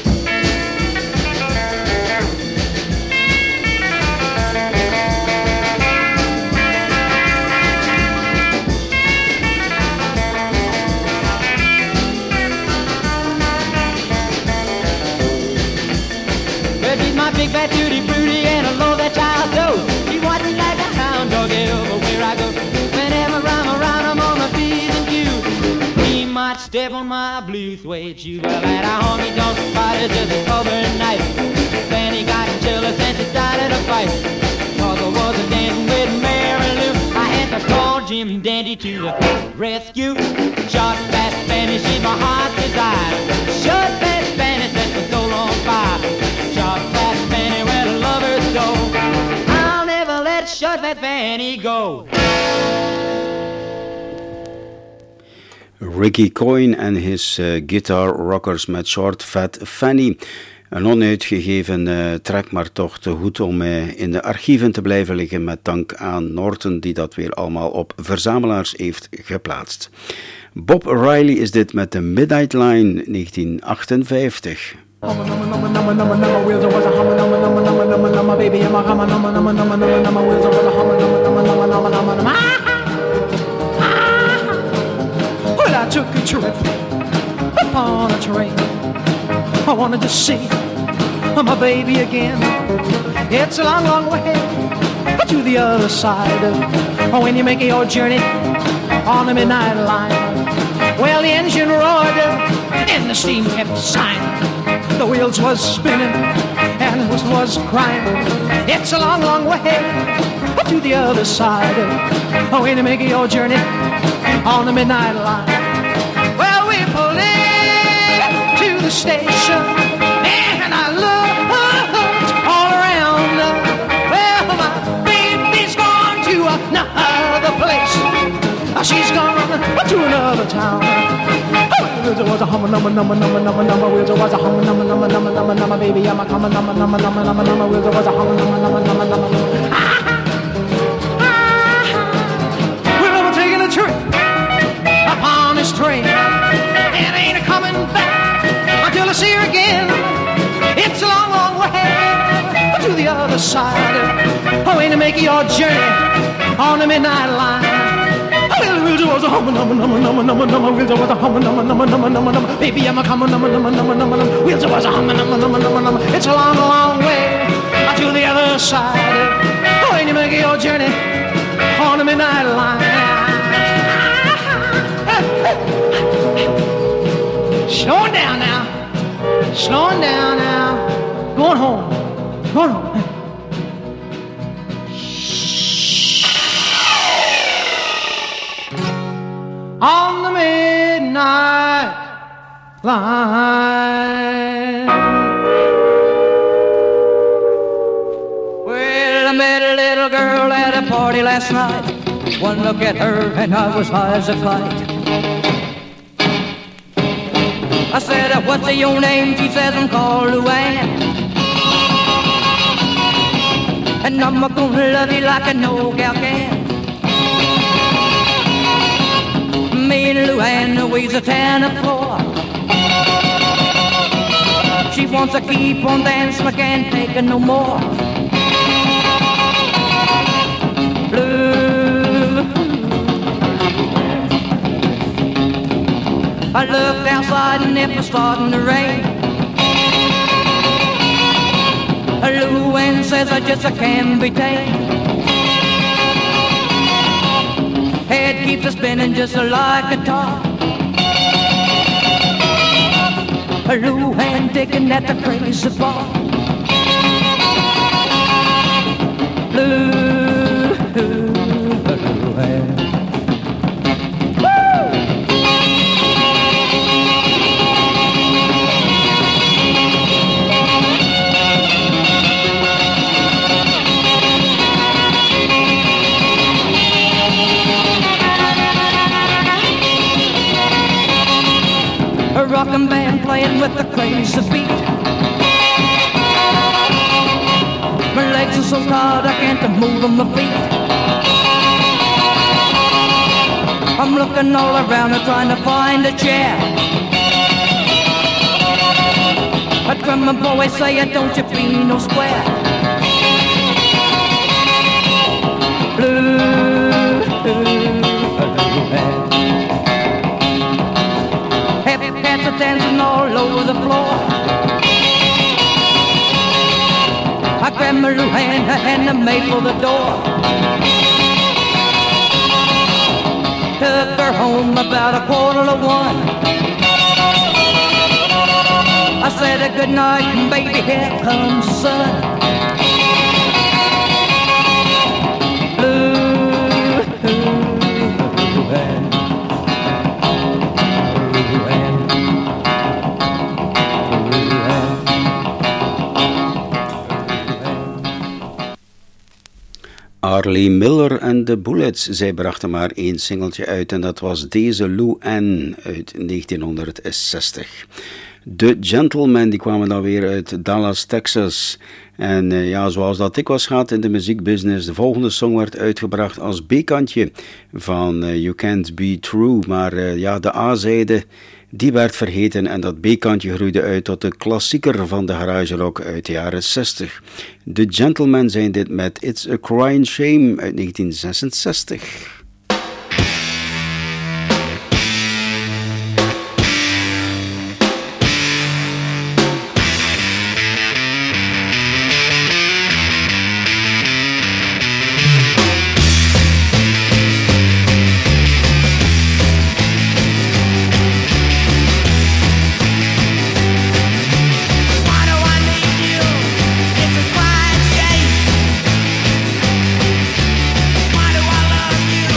My big fat tutti frutti and I love that child so. She wasn't like a hound dog everywhere I go. Whenever I'm around, I'm on my P's and Q's. He might step on my blue suede shoes. Well, at a honky-tonk party just the other night, then he got jealous and she started a fight. Cause I was a dancing with Mary Lou, I had to call Jim Dandy to the rescue. Shot that Spanish, she's my heart's desire. Shot that Spanish, set my soul on fire. Shot that Fanny, well, I love her so. Fanny, go. Ricky Coyne en his Guitar Rockers met Short Fat Fanny. Een onuitgegeven track, maar toch te goed om in de archieven te blijven liggen, met dank aan Norton die dat weer allemaal op verzamelaars heeft geplaatst. Bob Riley is dit met de Midnight Line 1958. Well, I took a trip upon a train. I wanted to see my baby again. It's a long, long way to the other side when you make your journey on the midnight line. Well, the engine roared and the steam kept sighing. The wheels was spinning and the whistle was crying. It's a long, long way to the other side when you make your journey on the midnight line. Well, we pulled in to the station and I looked all around. Well, my baby's gone to another place. She's gone to another town. Wheels was a hummer, number, wheels was a hummer, number, baby, I'm a coming, number, wheels was a hummer, number. Well, I'm taking a trip upon this train, and ain't a coming back until I see her again. It's a long, long way to the other side. Oh, ain't to make your journey on the midnight line. Well, wheels was a hummer, number, wheels was a hummer, number, baby, I'm a coming, number, wheels was a hummer, number. It's a long, long way to the other side. Oh, ain't you make your journey on the midnight line. Slowing down now, slowing down now, going home, going home. On the midnight line. Well, I met a little girl at a party last night. One look at her and I was high as a kite. I said, what's your name? She says, I'm called Luann. And I'm gonna love you like a no gal can. Me and Luann, we's a tanning floor. She wants to keep on dancing, I can't take her no more. Blue. I looked outside and it was starting to rain. Luann says I just can't be tamed. Head keeps a spinning just like a top. Luann digging at the crazy bar. Luann. A rockin' band playing with the crazy beat. My legs are so tired I can't move on my feet. I'm looking all around and trying to find a chair. A drummer boy saying, don't you be no square. Cats are dancing all over the floor. I grabbed my little hand and I made for the door. Took her home about 1:45. I said good night and baby, here comes the sun. Harley Miller en de Bullets. Zij brachten maar 1 singeltje uit en dat was deze Lou Ann uit 1960. De Gentlemen die kwamen dan weer uit Dallas, Texas. En ja, zoals dat dikwijls gaat in de muziekbusiness, de volgende song werd uitgebracht als B-kantje van You Can't Be True. Maar ja, de A-zijde die werd vergeten en dat B-kantje groeide uit tot de klassieker van de garage rock uit de jaren 60. De Gentlemen zijn dit met It's a Crying Shame uit 1966. Why do I love you?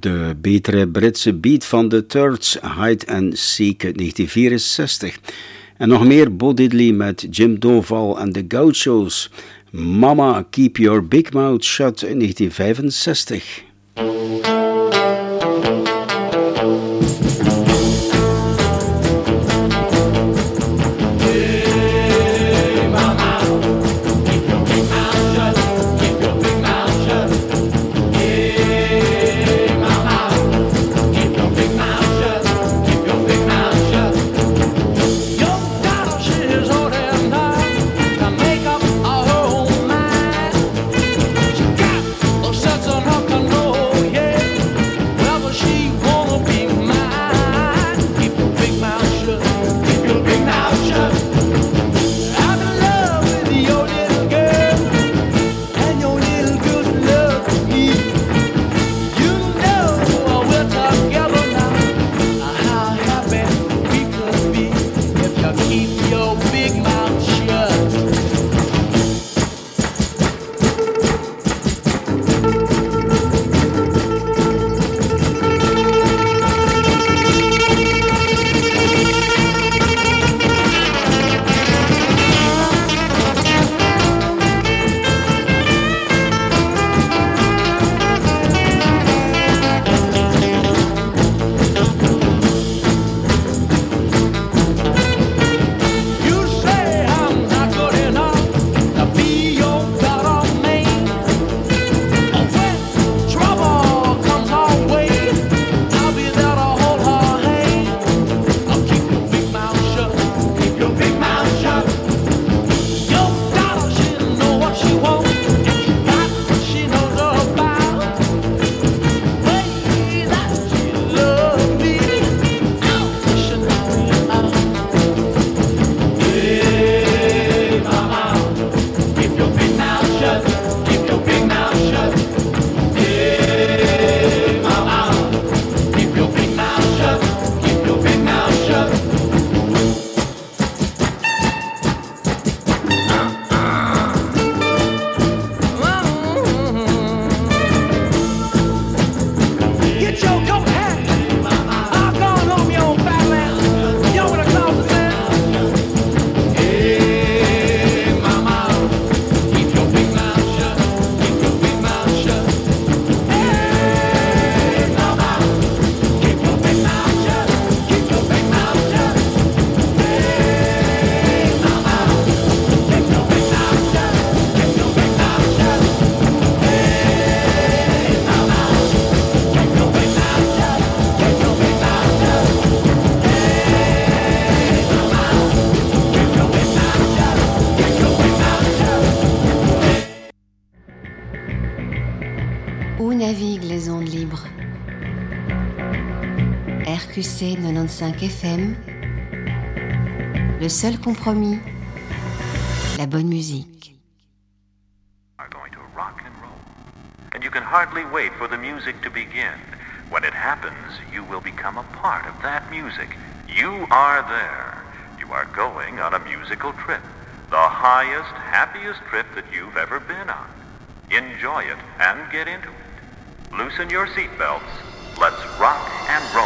de betere Britse beat van de Turds, Hide and Seek uit 1964. En nog meer Bo Diddley met Jim Doval en de Gauchos, Mama Keep Your Big Mouth Shut in 1965. RQC 95 FM, le seul compromis, la bonne musique. Are going to rock and roll, and you can hardly wait for the music to begin. When it happens, you will become a part of that music. You are there. You are going on a musical trip, the highest, happiest trip that you've ever been on. Enjoy it and get into it. Loosen your seatbelts. Let's rock and roll.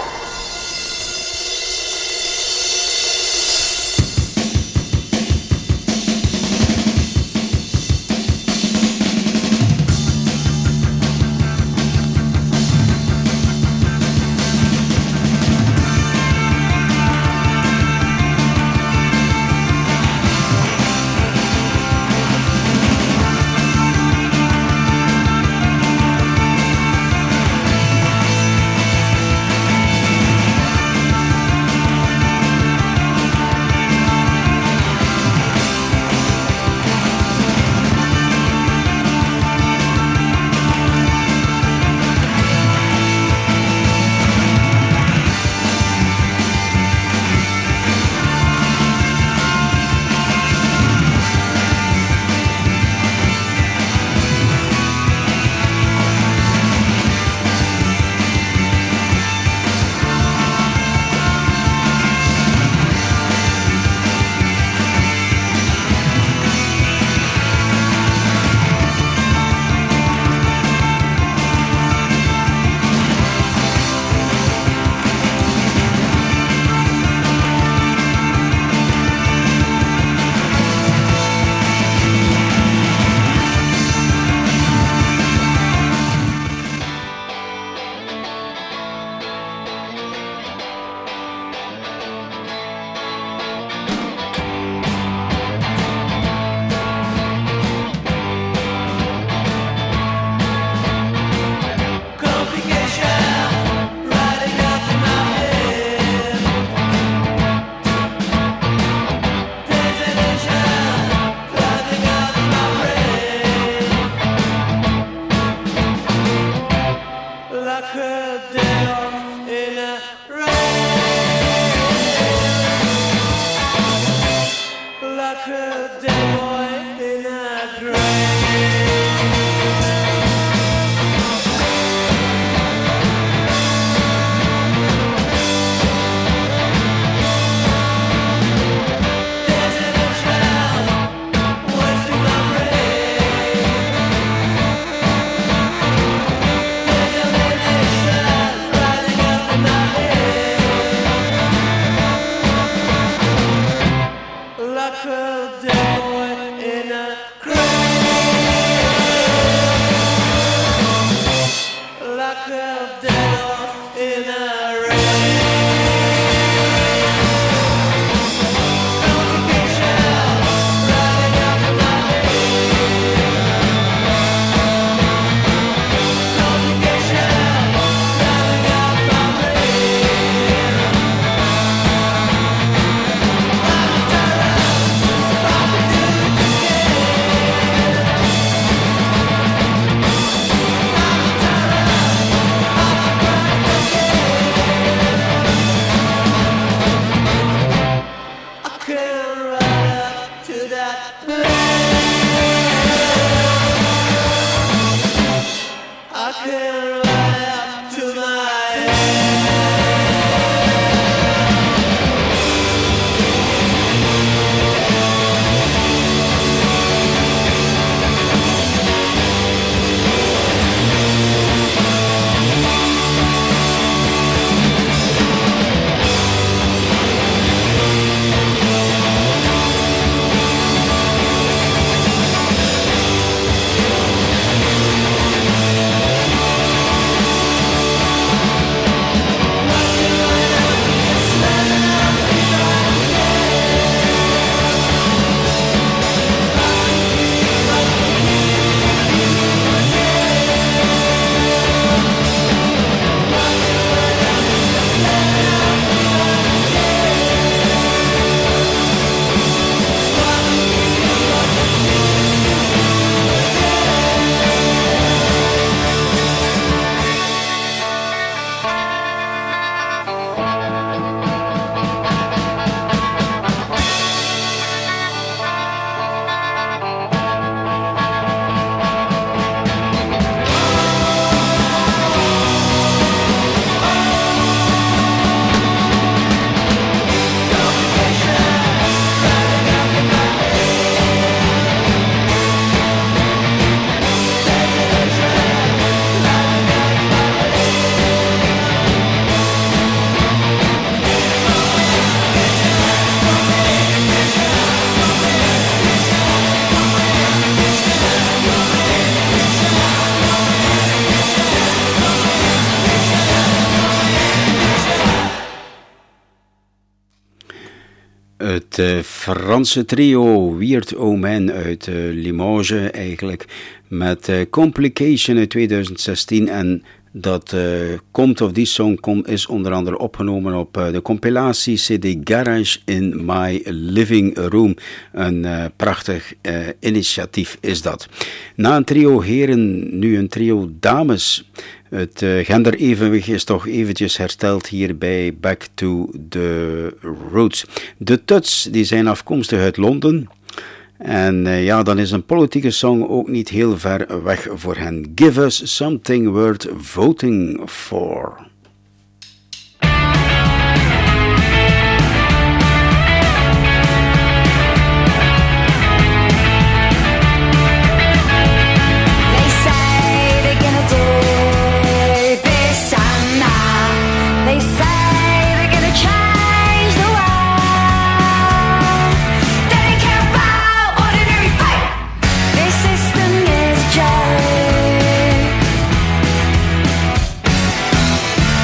Het Franse trio Weird Old Man uit Limoges eigenlijk, met Complication uit 2016 en dat die song is onder andere opgenomen op de compilatie CD Garage in My Living Room. Een prachtig initiatief is dat. Na een trio heren, nu een trio dames. Het genderevenwicht is toch eventjes hersteld hier bij Back to the Roots. De Tuts die zijn afkomstig uit Londen. En dan is een politieke song ook niet heel ver weg voor hen. Give us something worth voting for. System is just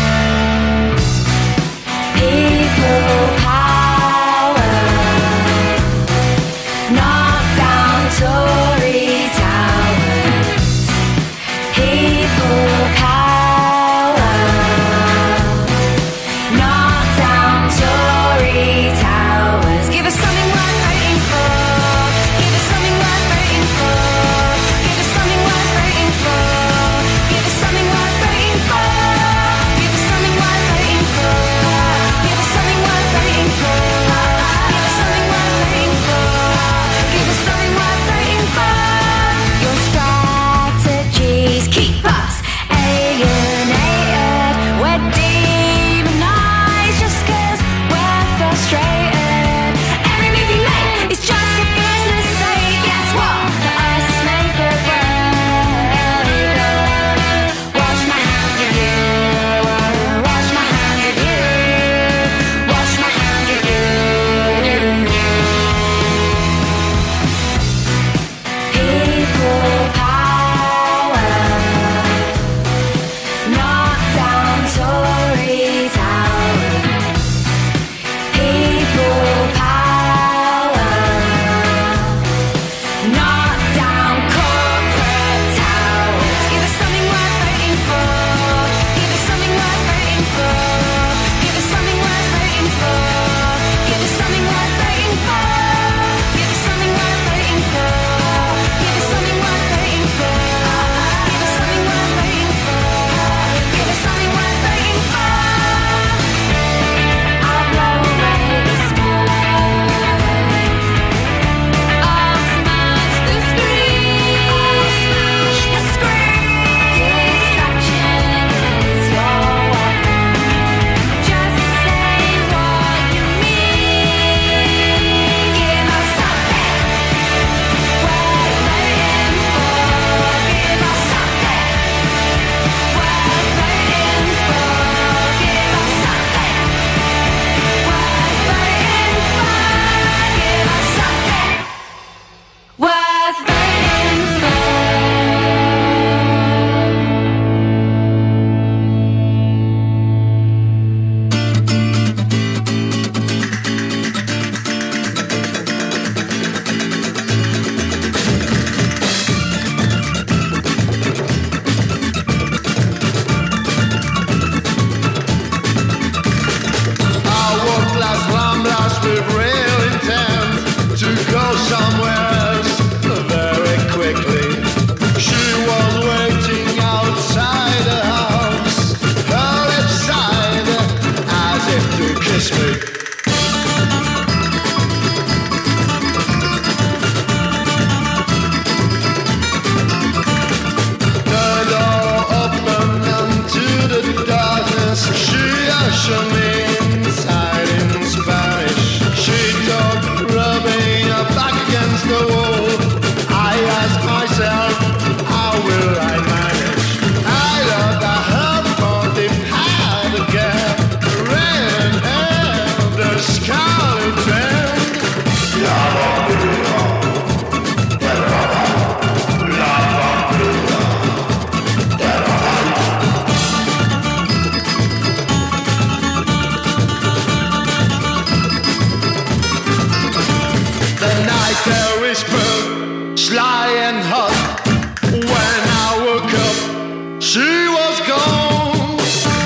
whispered, sly and hot. When I woke up, she was gone.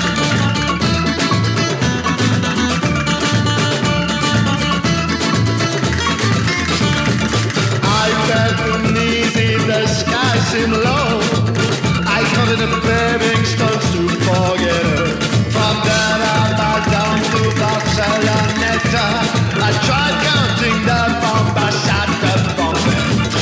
I felt uneasy, the sky seemed low. I counted the paving stones to forget her. From there I back down to Barceloneta. I tried counting the bombas at the Bombay.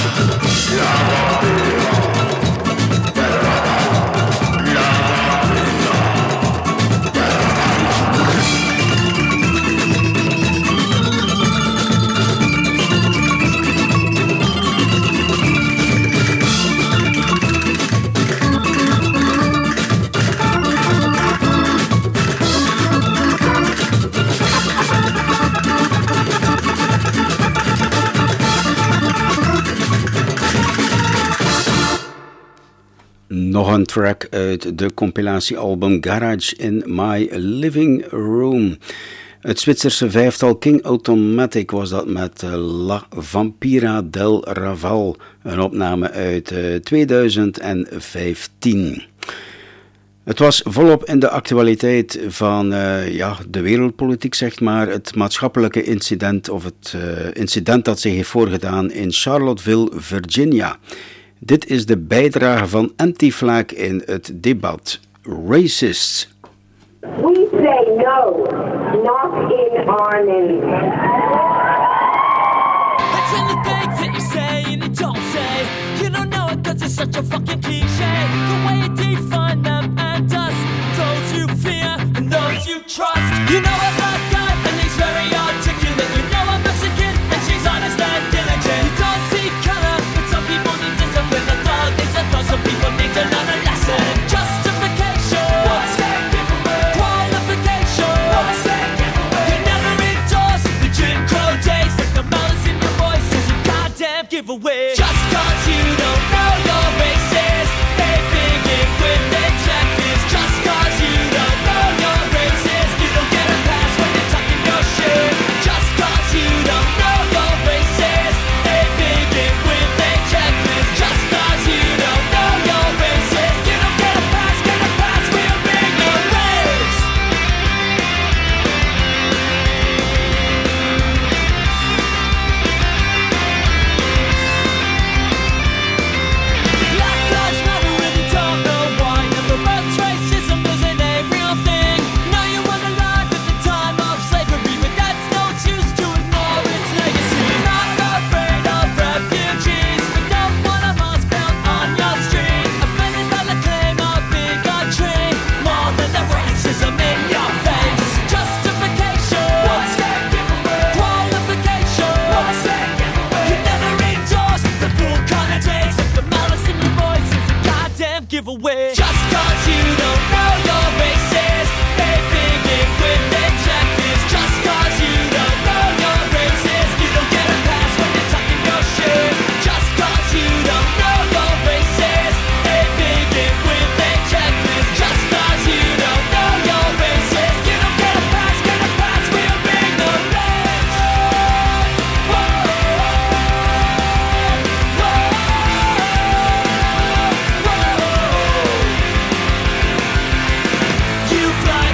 Nog een track uit de compilatiealbum Garage in My Living Room. Het Zwitserse vijftal King Automatic was dat met La Vampira del Raval, een opname uit 2015. Het was volop in de actualiteit van de wereldpolitiek, zeg maar, het maatschappelijke incident of het incident dat zich heeft voorgedaan in Charlottesville, Virginia. Dit is de bijdrage van Anti-Flag in het debat. Racists. We say no, not in our name. It's in the things that you say and you don't say. You don't know it cause it's such a fucking cliche. The way you define them and us, those you fear and those you trust. You know a black guy and he's very articulate. You know a Mexican and she's honest and diligent. You don't see color, but some people need discipline. A dog is a dog, some people need to learn a lesson. Justification, what's that giveaway? Qualification, what's that giveaway? You never endorse the Jim Crow days. Like the malice in your voice is a goddamn giveaway. Just cause you don't know your racist, they begin with their checklist. Just cause you don't know your racist, you don't get a pass when you're talking your shit. Just cause you don't know your racist, they begin with their checklist. Just cause you don't know your racist, you don't get a pass we'll bring the race. Black lives matter when you don't know why. Never runs racism isn't a real thing. Know you weren't alive at the time of slavery, but that's no excuse to ignore its legacy. Not afraid of refugees, but don't want a mask found on your street. Offended by the claim of bigotry, more than the racism in your face. Justification, what's that giveaway? Qualification, what's that giveaway? You never endorse the bull kind of days. Like the malice in your voice is a goddamn giveaway. Just cause you don't know your racist, they begin with their checklist. Just cause you don't know your racist, you don't get a pass when you're talking your shit. Just cause you don't know your racist, they begin with their checklist. Just cause you don't know your racist, you don't get a pass we'll bring the race. You fly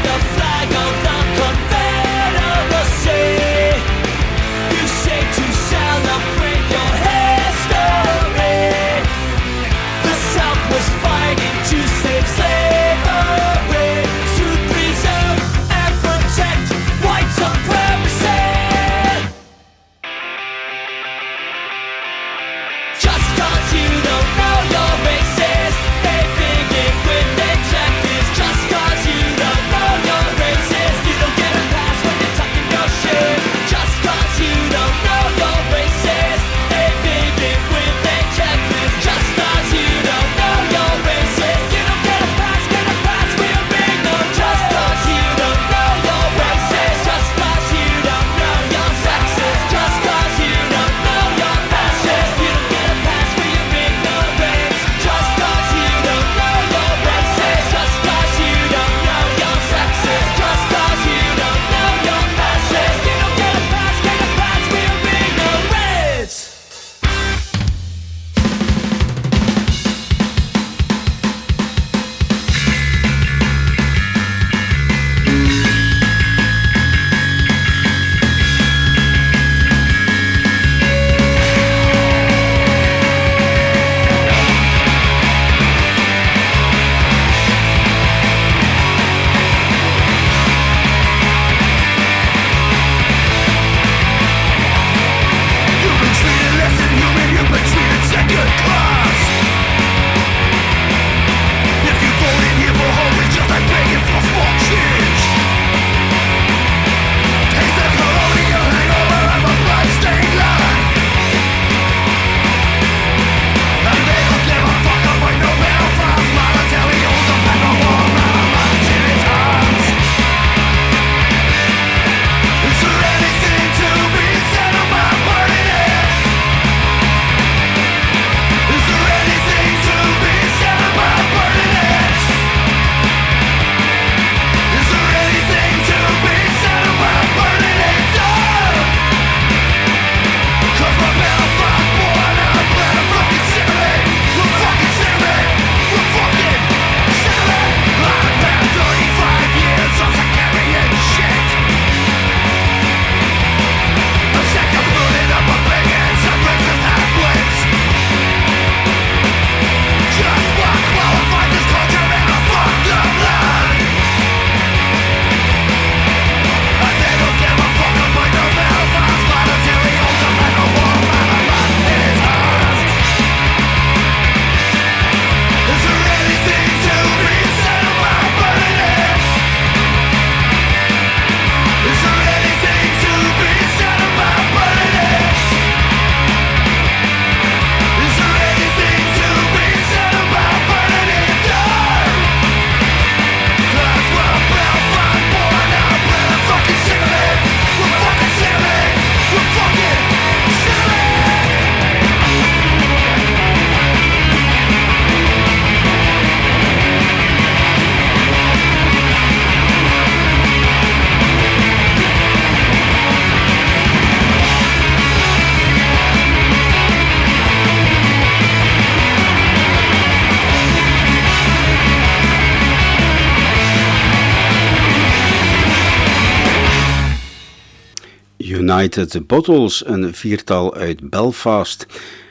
United Bottles, een viertal uit Belfast.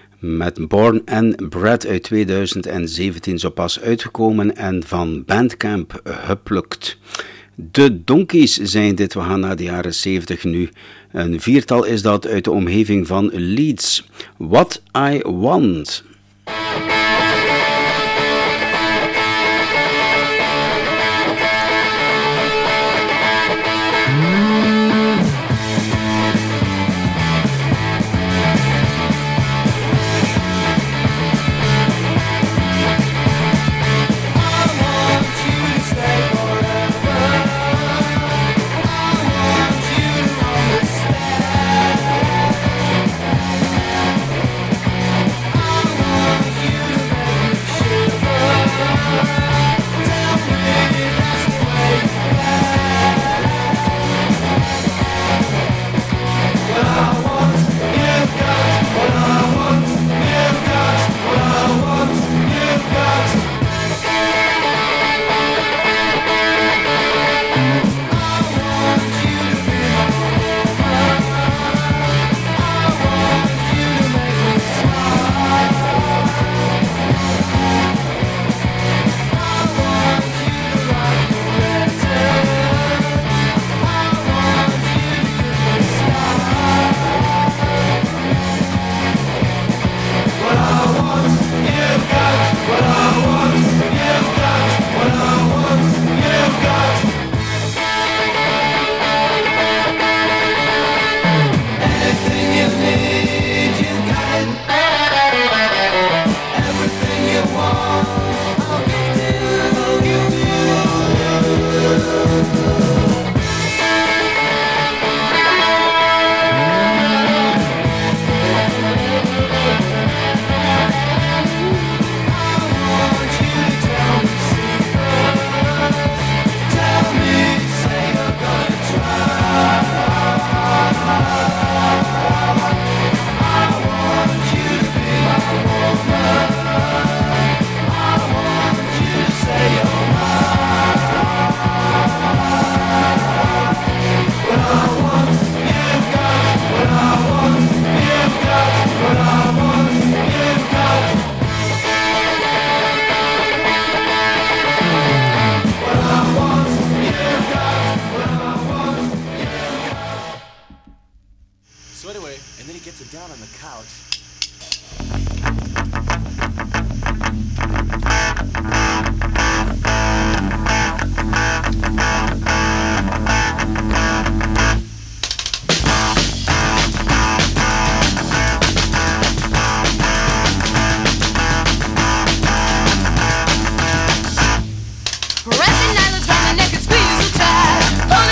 Met Born and Bred uit 2017 zo pas uitgekomen en van Bandcamp geplukt. De Donkeys zijn dit, we gaan naar de jaren 70 nu. Een viertal is dat uit de omgeving van Leeds. What I Want.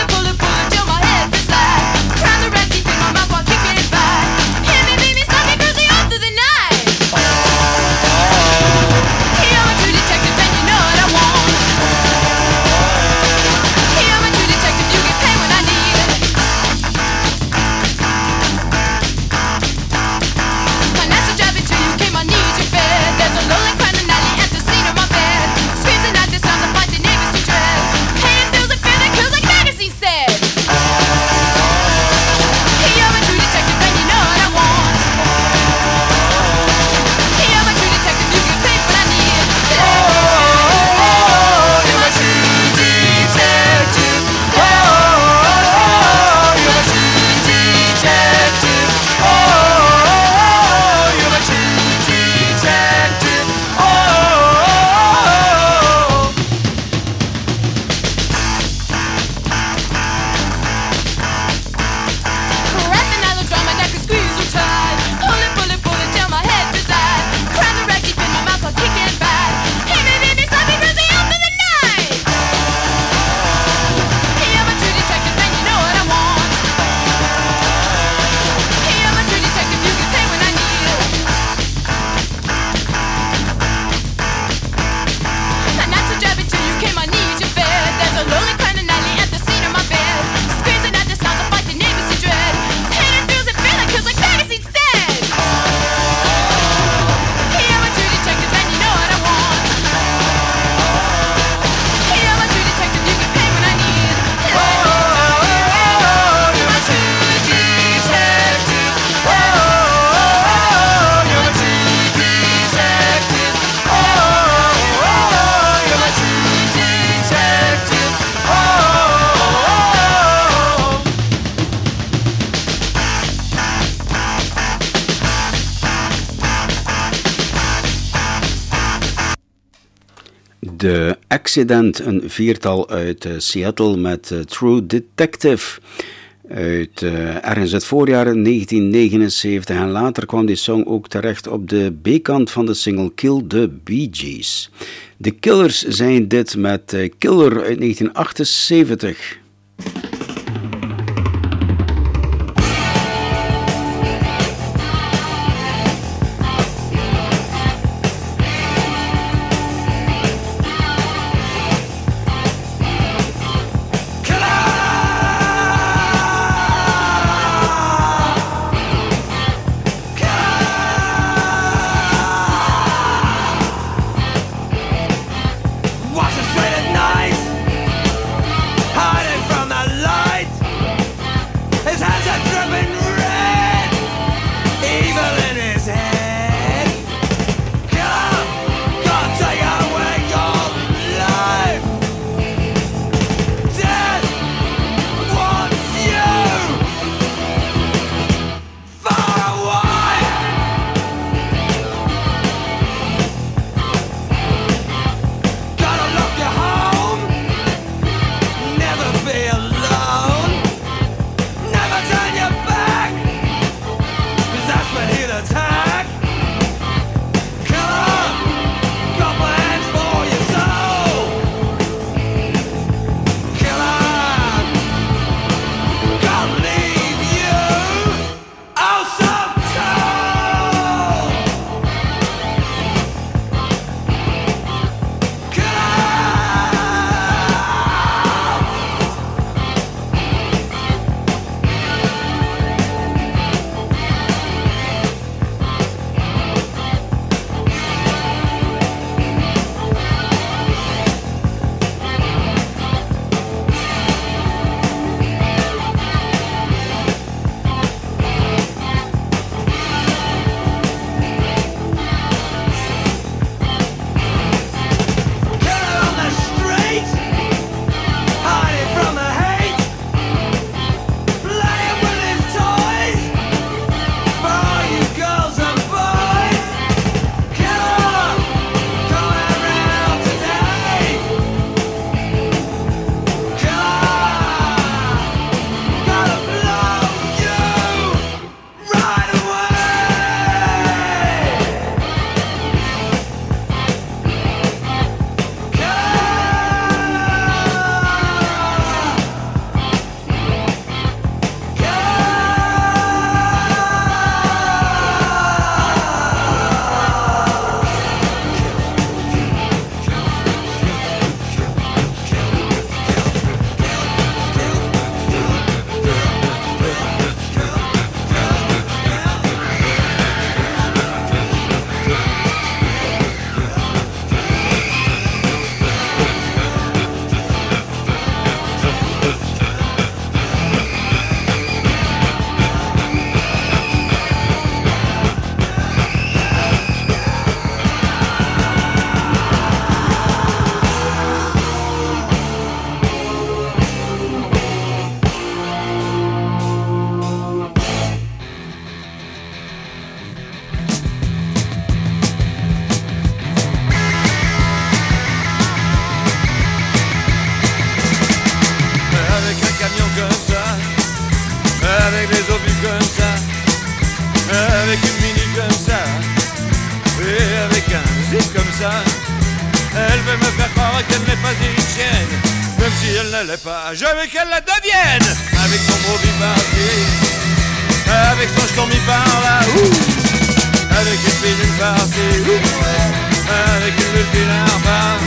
Pull it till my head feels like. Round the rescue, my mouth while kicking it back. Hit me, stop me, 'cause The Accident, een viertal uit Seattle met True Detective. Uit ergens het voorjaar 1979 en later kwam die song ook terecht op de B-kant van de single Kill the Bee Gees. De Killers zijn dit met Killer uit 1978. Elle veut me faire croire qu'elle n'est pas égyptienne, même si elle ne l'est pas. Je veux qu'elle la devienne. Avec son beau biparti, avec son jeton mis par là, avec une pilule par-ci, avec une bulle part,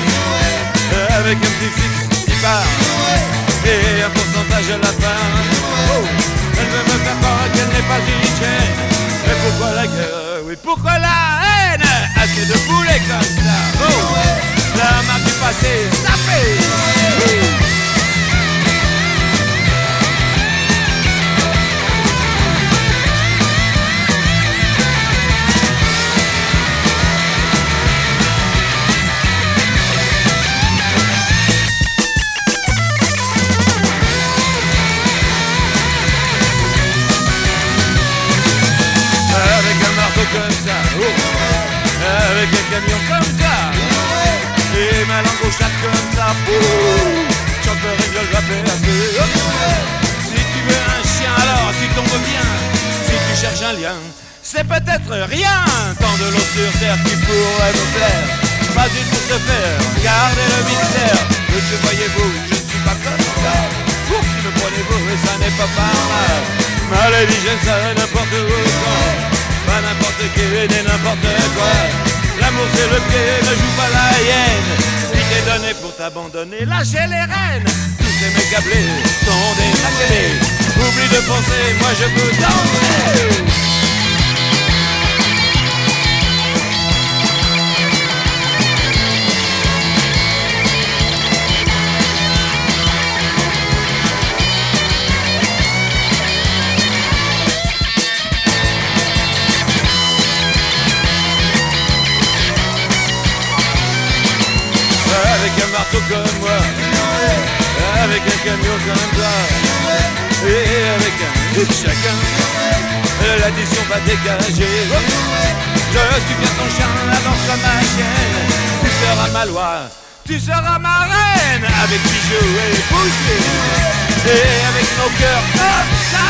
avec un petit fixe qui part, et un pourcentage à la fin. Elle veut me faire croire qu'elle n'est pas égyptienne. Mais pourquoi la guerre? Oui, pourquoi la haine? Assez de poulet comme ça. La marque du passé, ça fait. Comme ça, avec un camion comme ça, et ma chatte comme ça. Chanterai je l'appelle un peu. Si tu veux un chien alors tu tombes bien. Si tu cherches un lien, c'est peut-être rien. Tant de l'eau sur terre qui pourrait me plaire. Pas du tout se faire, gardez le mystère. Monsieur voyez-vous, je ne suis pas comme ça. Pour qui me prenez-vous et ça n'est pas par mal. Maladie, j'aime ça n'importe où quand. Pas n'importe qui ni n'importe quoi. L'amour c'est le pied, ne joue pas la hyène. Ce qui t'est donné pour t'abandonner, lâchez les rênes. Tous ces mecs câblés sont des acculés. Oublie de penser, moi je peux danser. Avec un marteau comme moi, avec un camion comme toi, et avec un but chacun, l'addition va dégager. Je suis bien ton chien, avance ma chienne. Tu seras ma loi, tu seras ma reine. Avec bijoux et bougies, et avec nos cœurs comme ça.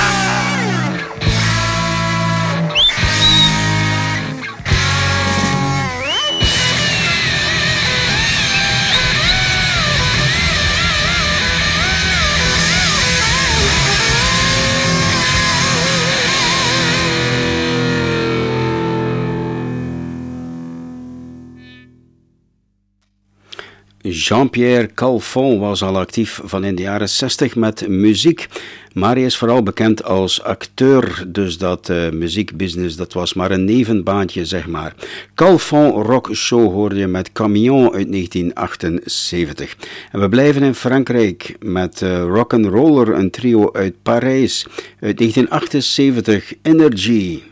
Jean-Pierre Calfon was al actief van in de jaren 60 met muziek, maar hij is vooral bekend als acteur, dus dat muziekbusiness, dat was maar een nevenbaantje, zeg maar. Calfon Rock Show hoorde je met Camion uit 1978. En we blijven in Frankrijk met Rock'n'Roller, een trio uit Parijs, uit 1978, Energy.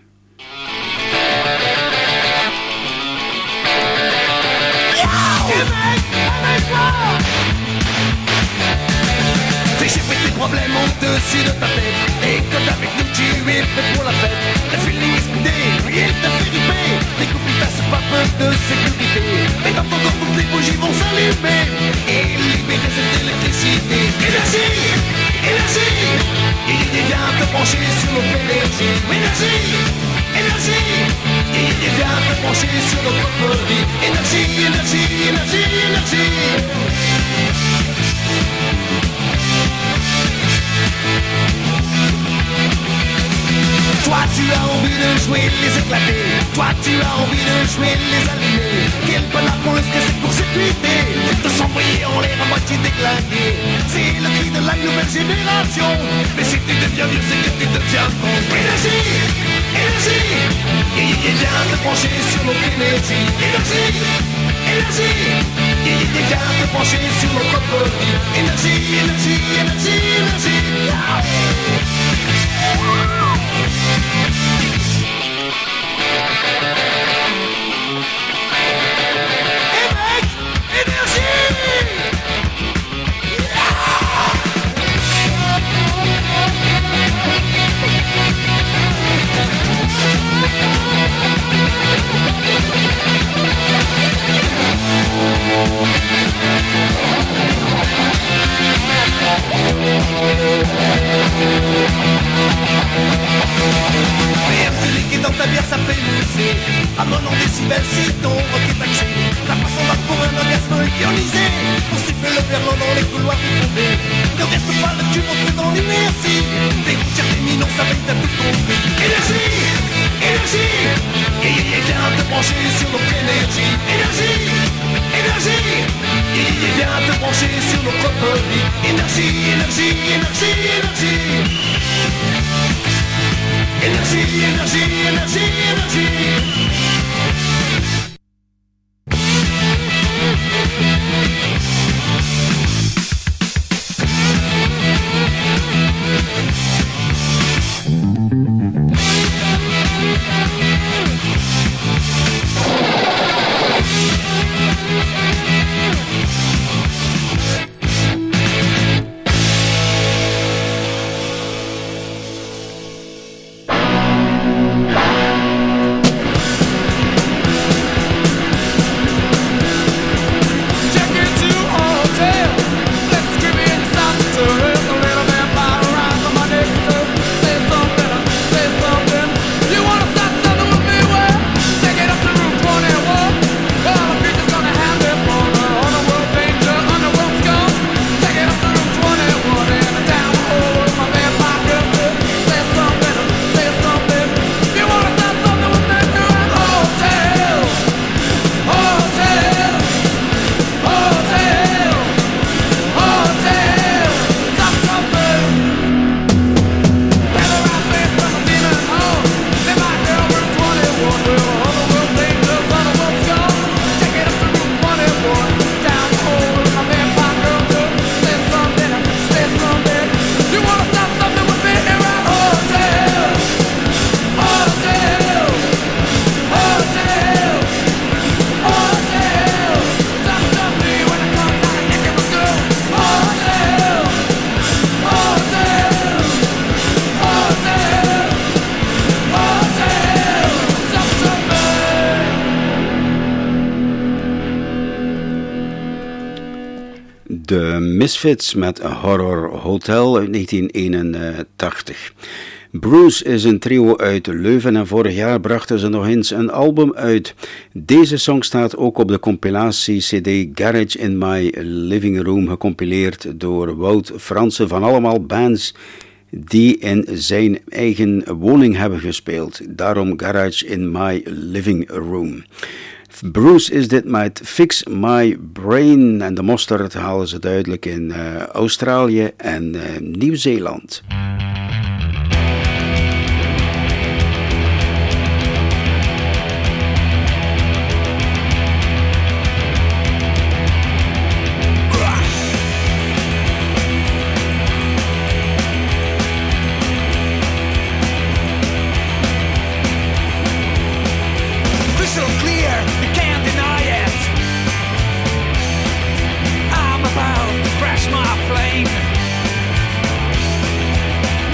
J'ai pris tes problèmes au-dessus de ta tête. Et quand avec nous tu es fait pour la fête. Le feeling est speedé, il t'a fait ripper. Les couples passent pas peu de sécurité. Mais dans ton corps toutes les bougies vont s'allumer. Et libérer cette électricité. Énergie, énergie. Il vient te brancher sur notre énergie. Énergie, énergie. Il vient te brancher sur notre vie. Énergie, énergie, énergie, énergie. Toi tu as envie de jouer les éclater. Toi tu as envie de jouer les allumer. Quel bonheur pour le stress et pour s'épuiser. Te sens briller en l'air à moitié déglingué. C'est le cri de la nouvelle génération. Mais si tu deviens vieux c'est que tu deviens con. Énergie, énergie. Il vient te brancher sur notre énergie. Énergie, énergie. Il vient te brancher sur notre vie. Énergie, énergie, énergie, énergie. Merde, du liquide dans ta bière, ça fait mousser. À mon nom décibel, si ton rock est taxé. La façon va pour un orgasme ionisé. Pour siffler le verlan dans les couloirs du tombé. Ne reste pas le cul montré dans l'inertie. Des routières, des minons, ça veille, t'as tout compris. Énergie, énergie. Il vient te brancher sur notre énergie. Énergie, énergie. Il vient te brancher sur notre vie. Énergie, énergie, énergie, énergie. Énergie, énergie, énergie, énergie. hotel. Let's give me in something to it. A little bit fire around on my neck. So say something, say something. You wanna start something with me? Well, take it up to room 21. Well, the future's gonna have their fun. Underworld danger, underworld scum. Take it up to room 21 in the town hall with my man Parker. Say something, say something. You wanna start something with me? Hotel, hotel, hotel, hotel. Stop something. Gather around me from the demon hall. Then my girl room 21. Well, underworld danger, underworld scum. Take it up to room 21. Down the hall with my man Parker. Say something, say something. You wanna stop something with me here at hotel, hotel, hotel, hotel. Stop something when it comes out of neck of a girl. Hotel, hotel, hotel, hotel. Stop something. De Misfits met Horror Hotel uit 1981. Bruce is een trio uit Leuven en vorig jaar brachten ze nog eens een album uit. Deze song staat ook op de compilatie-cd Garage in My Living Room, gecompileerd door Wout Fransen van allemaal bands die in zijn eigen woning hebben gespeeld. Daarom Garage in My Living Room. Bruce is dit met Fix My Brain en de mosterd halen ze duidelijk in Australië en Nieuw-Zeeland. Crystal clear, you can't deny it. I'm about to crash my plane.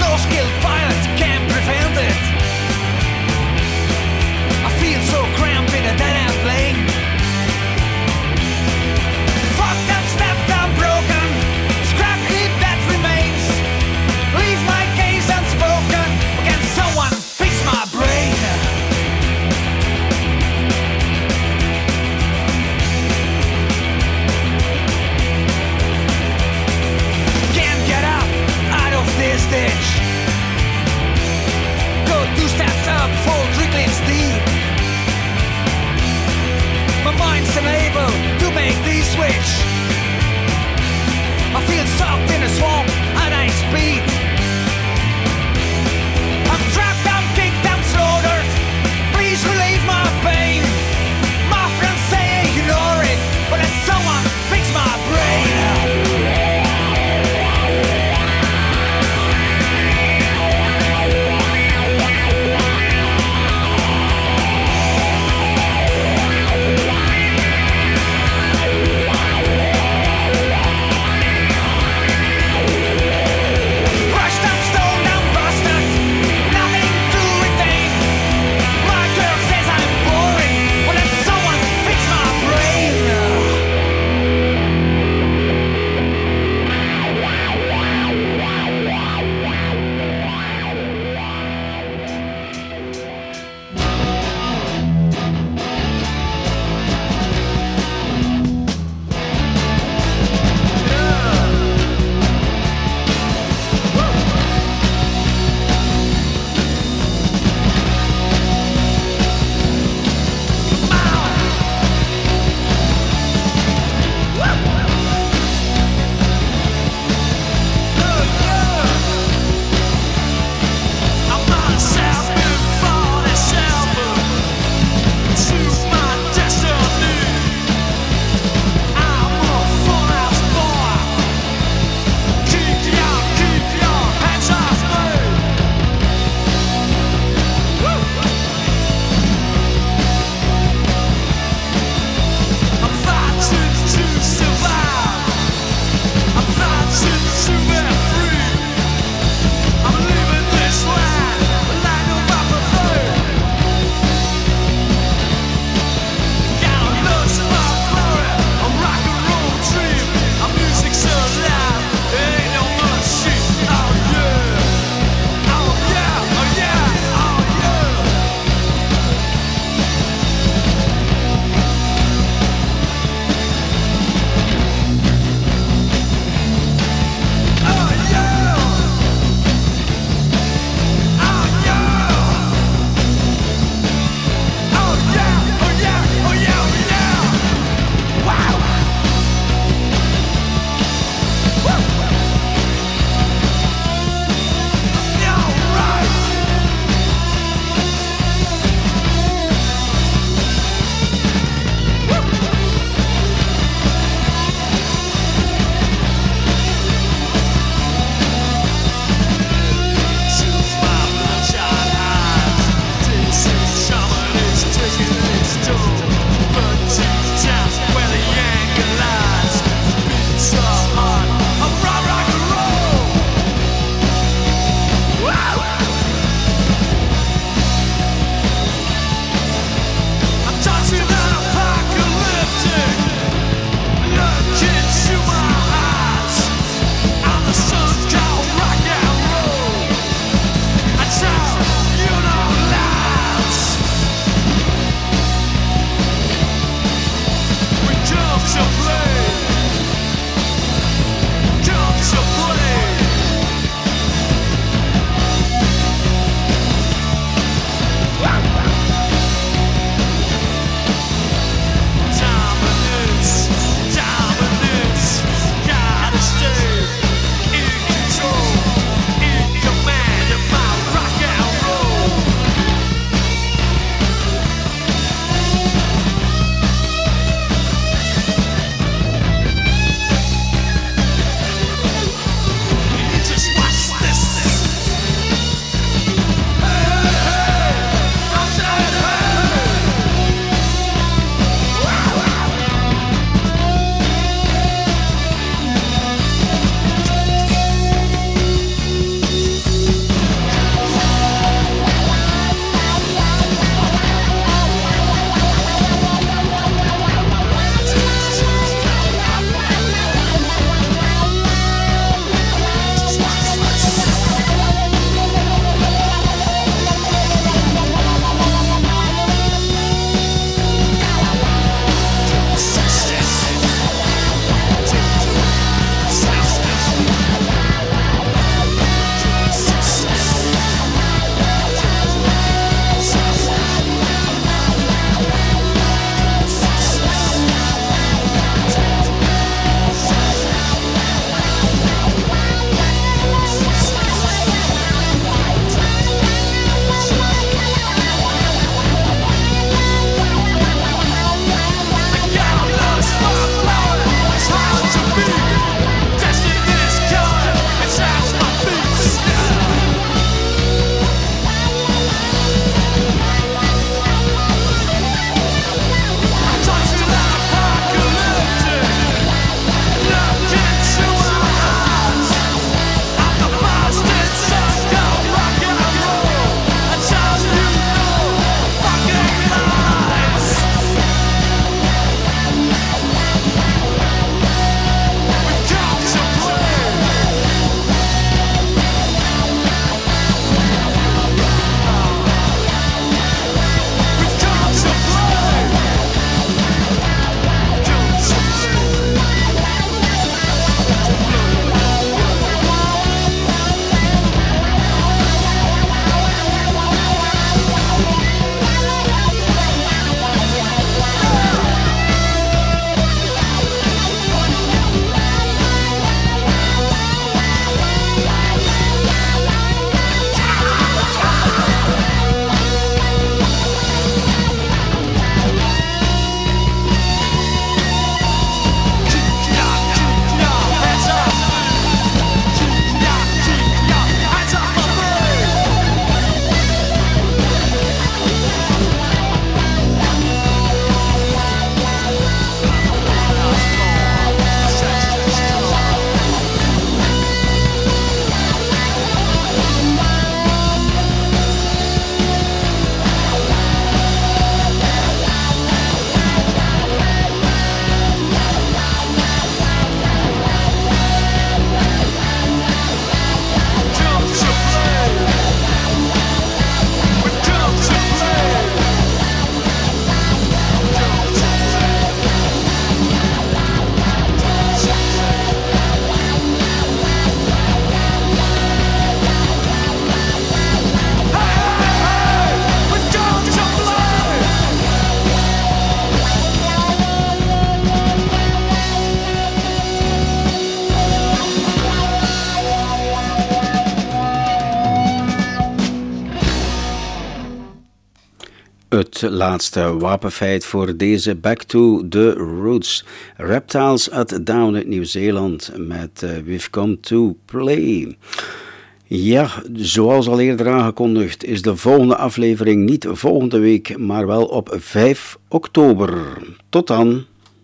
Het laatste wapenfeit voor deze Back to the Roots. Reptiles at Down uit Nieuw-Zeeland met We've Come to Play. Ja, zoals al eerder aangekondigd is de volgende aflevering niet volgende week, maar wel op 5 oktober. Tot dan.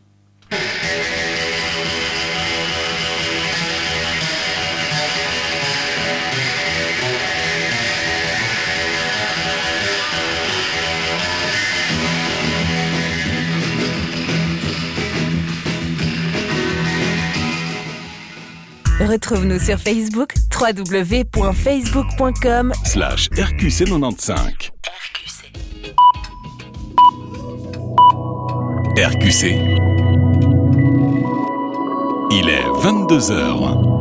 Retrouve-nous sur Facebook, www.facebook.com/RQC95. RQC. Il est 22h.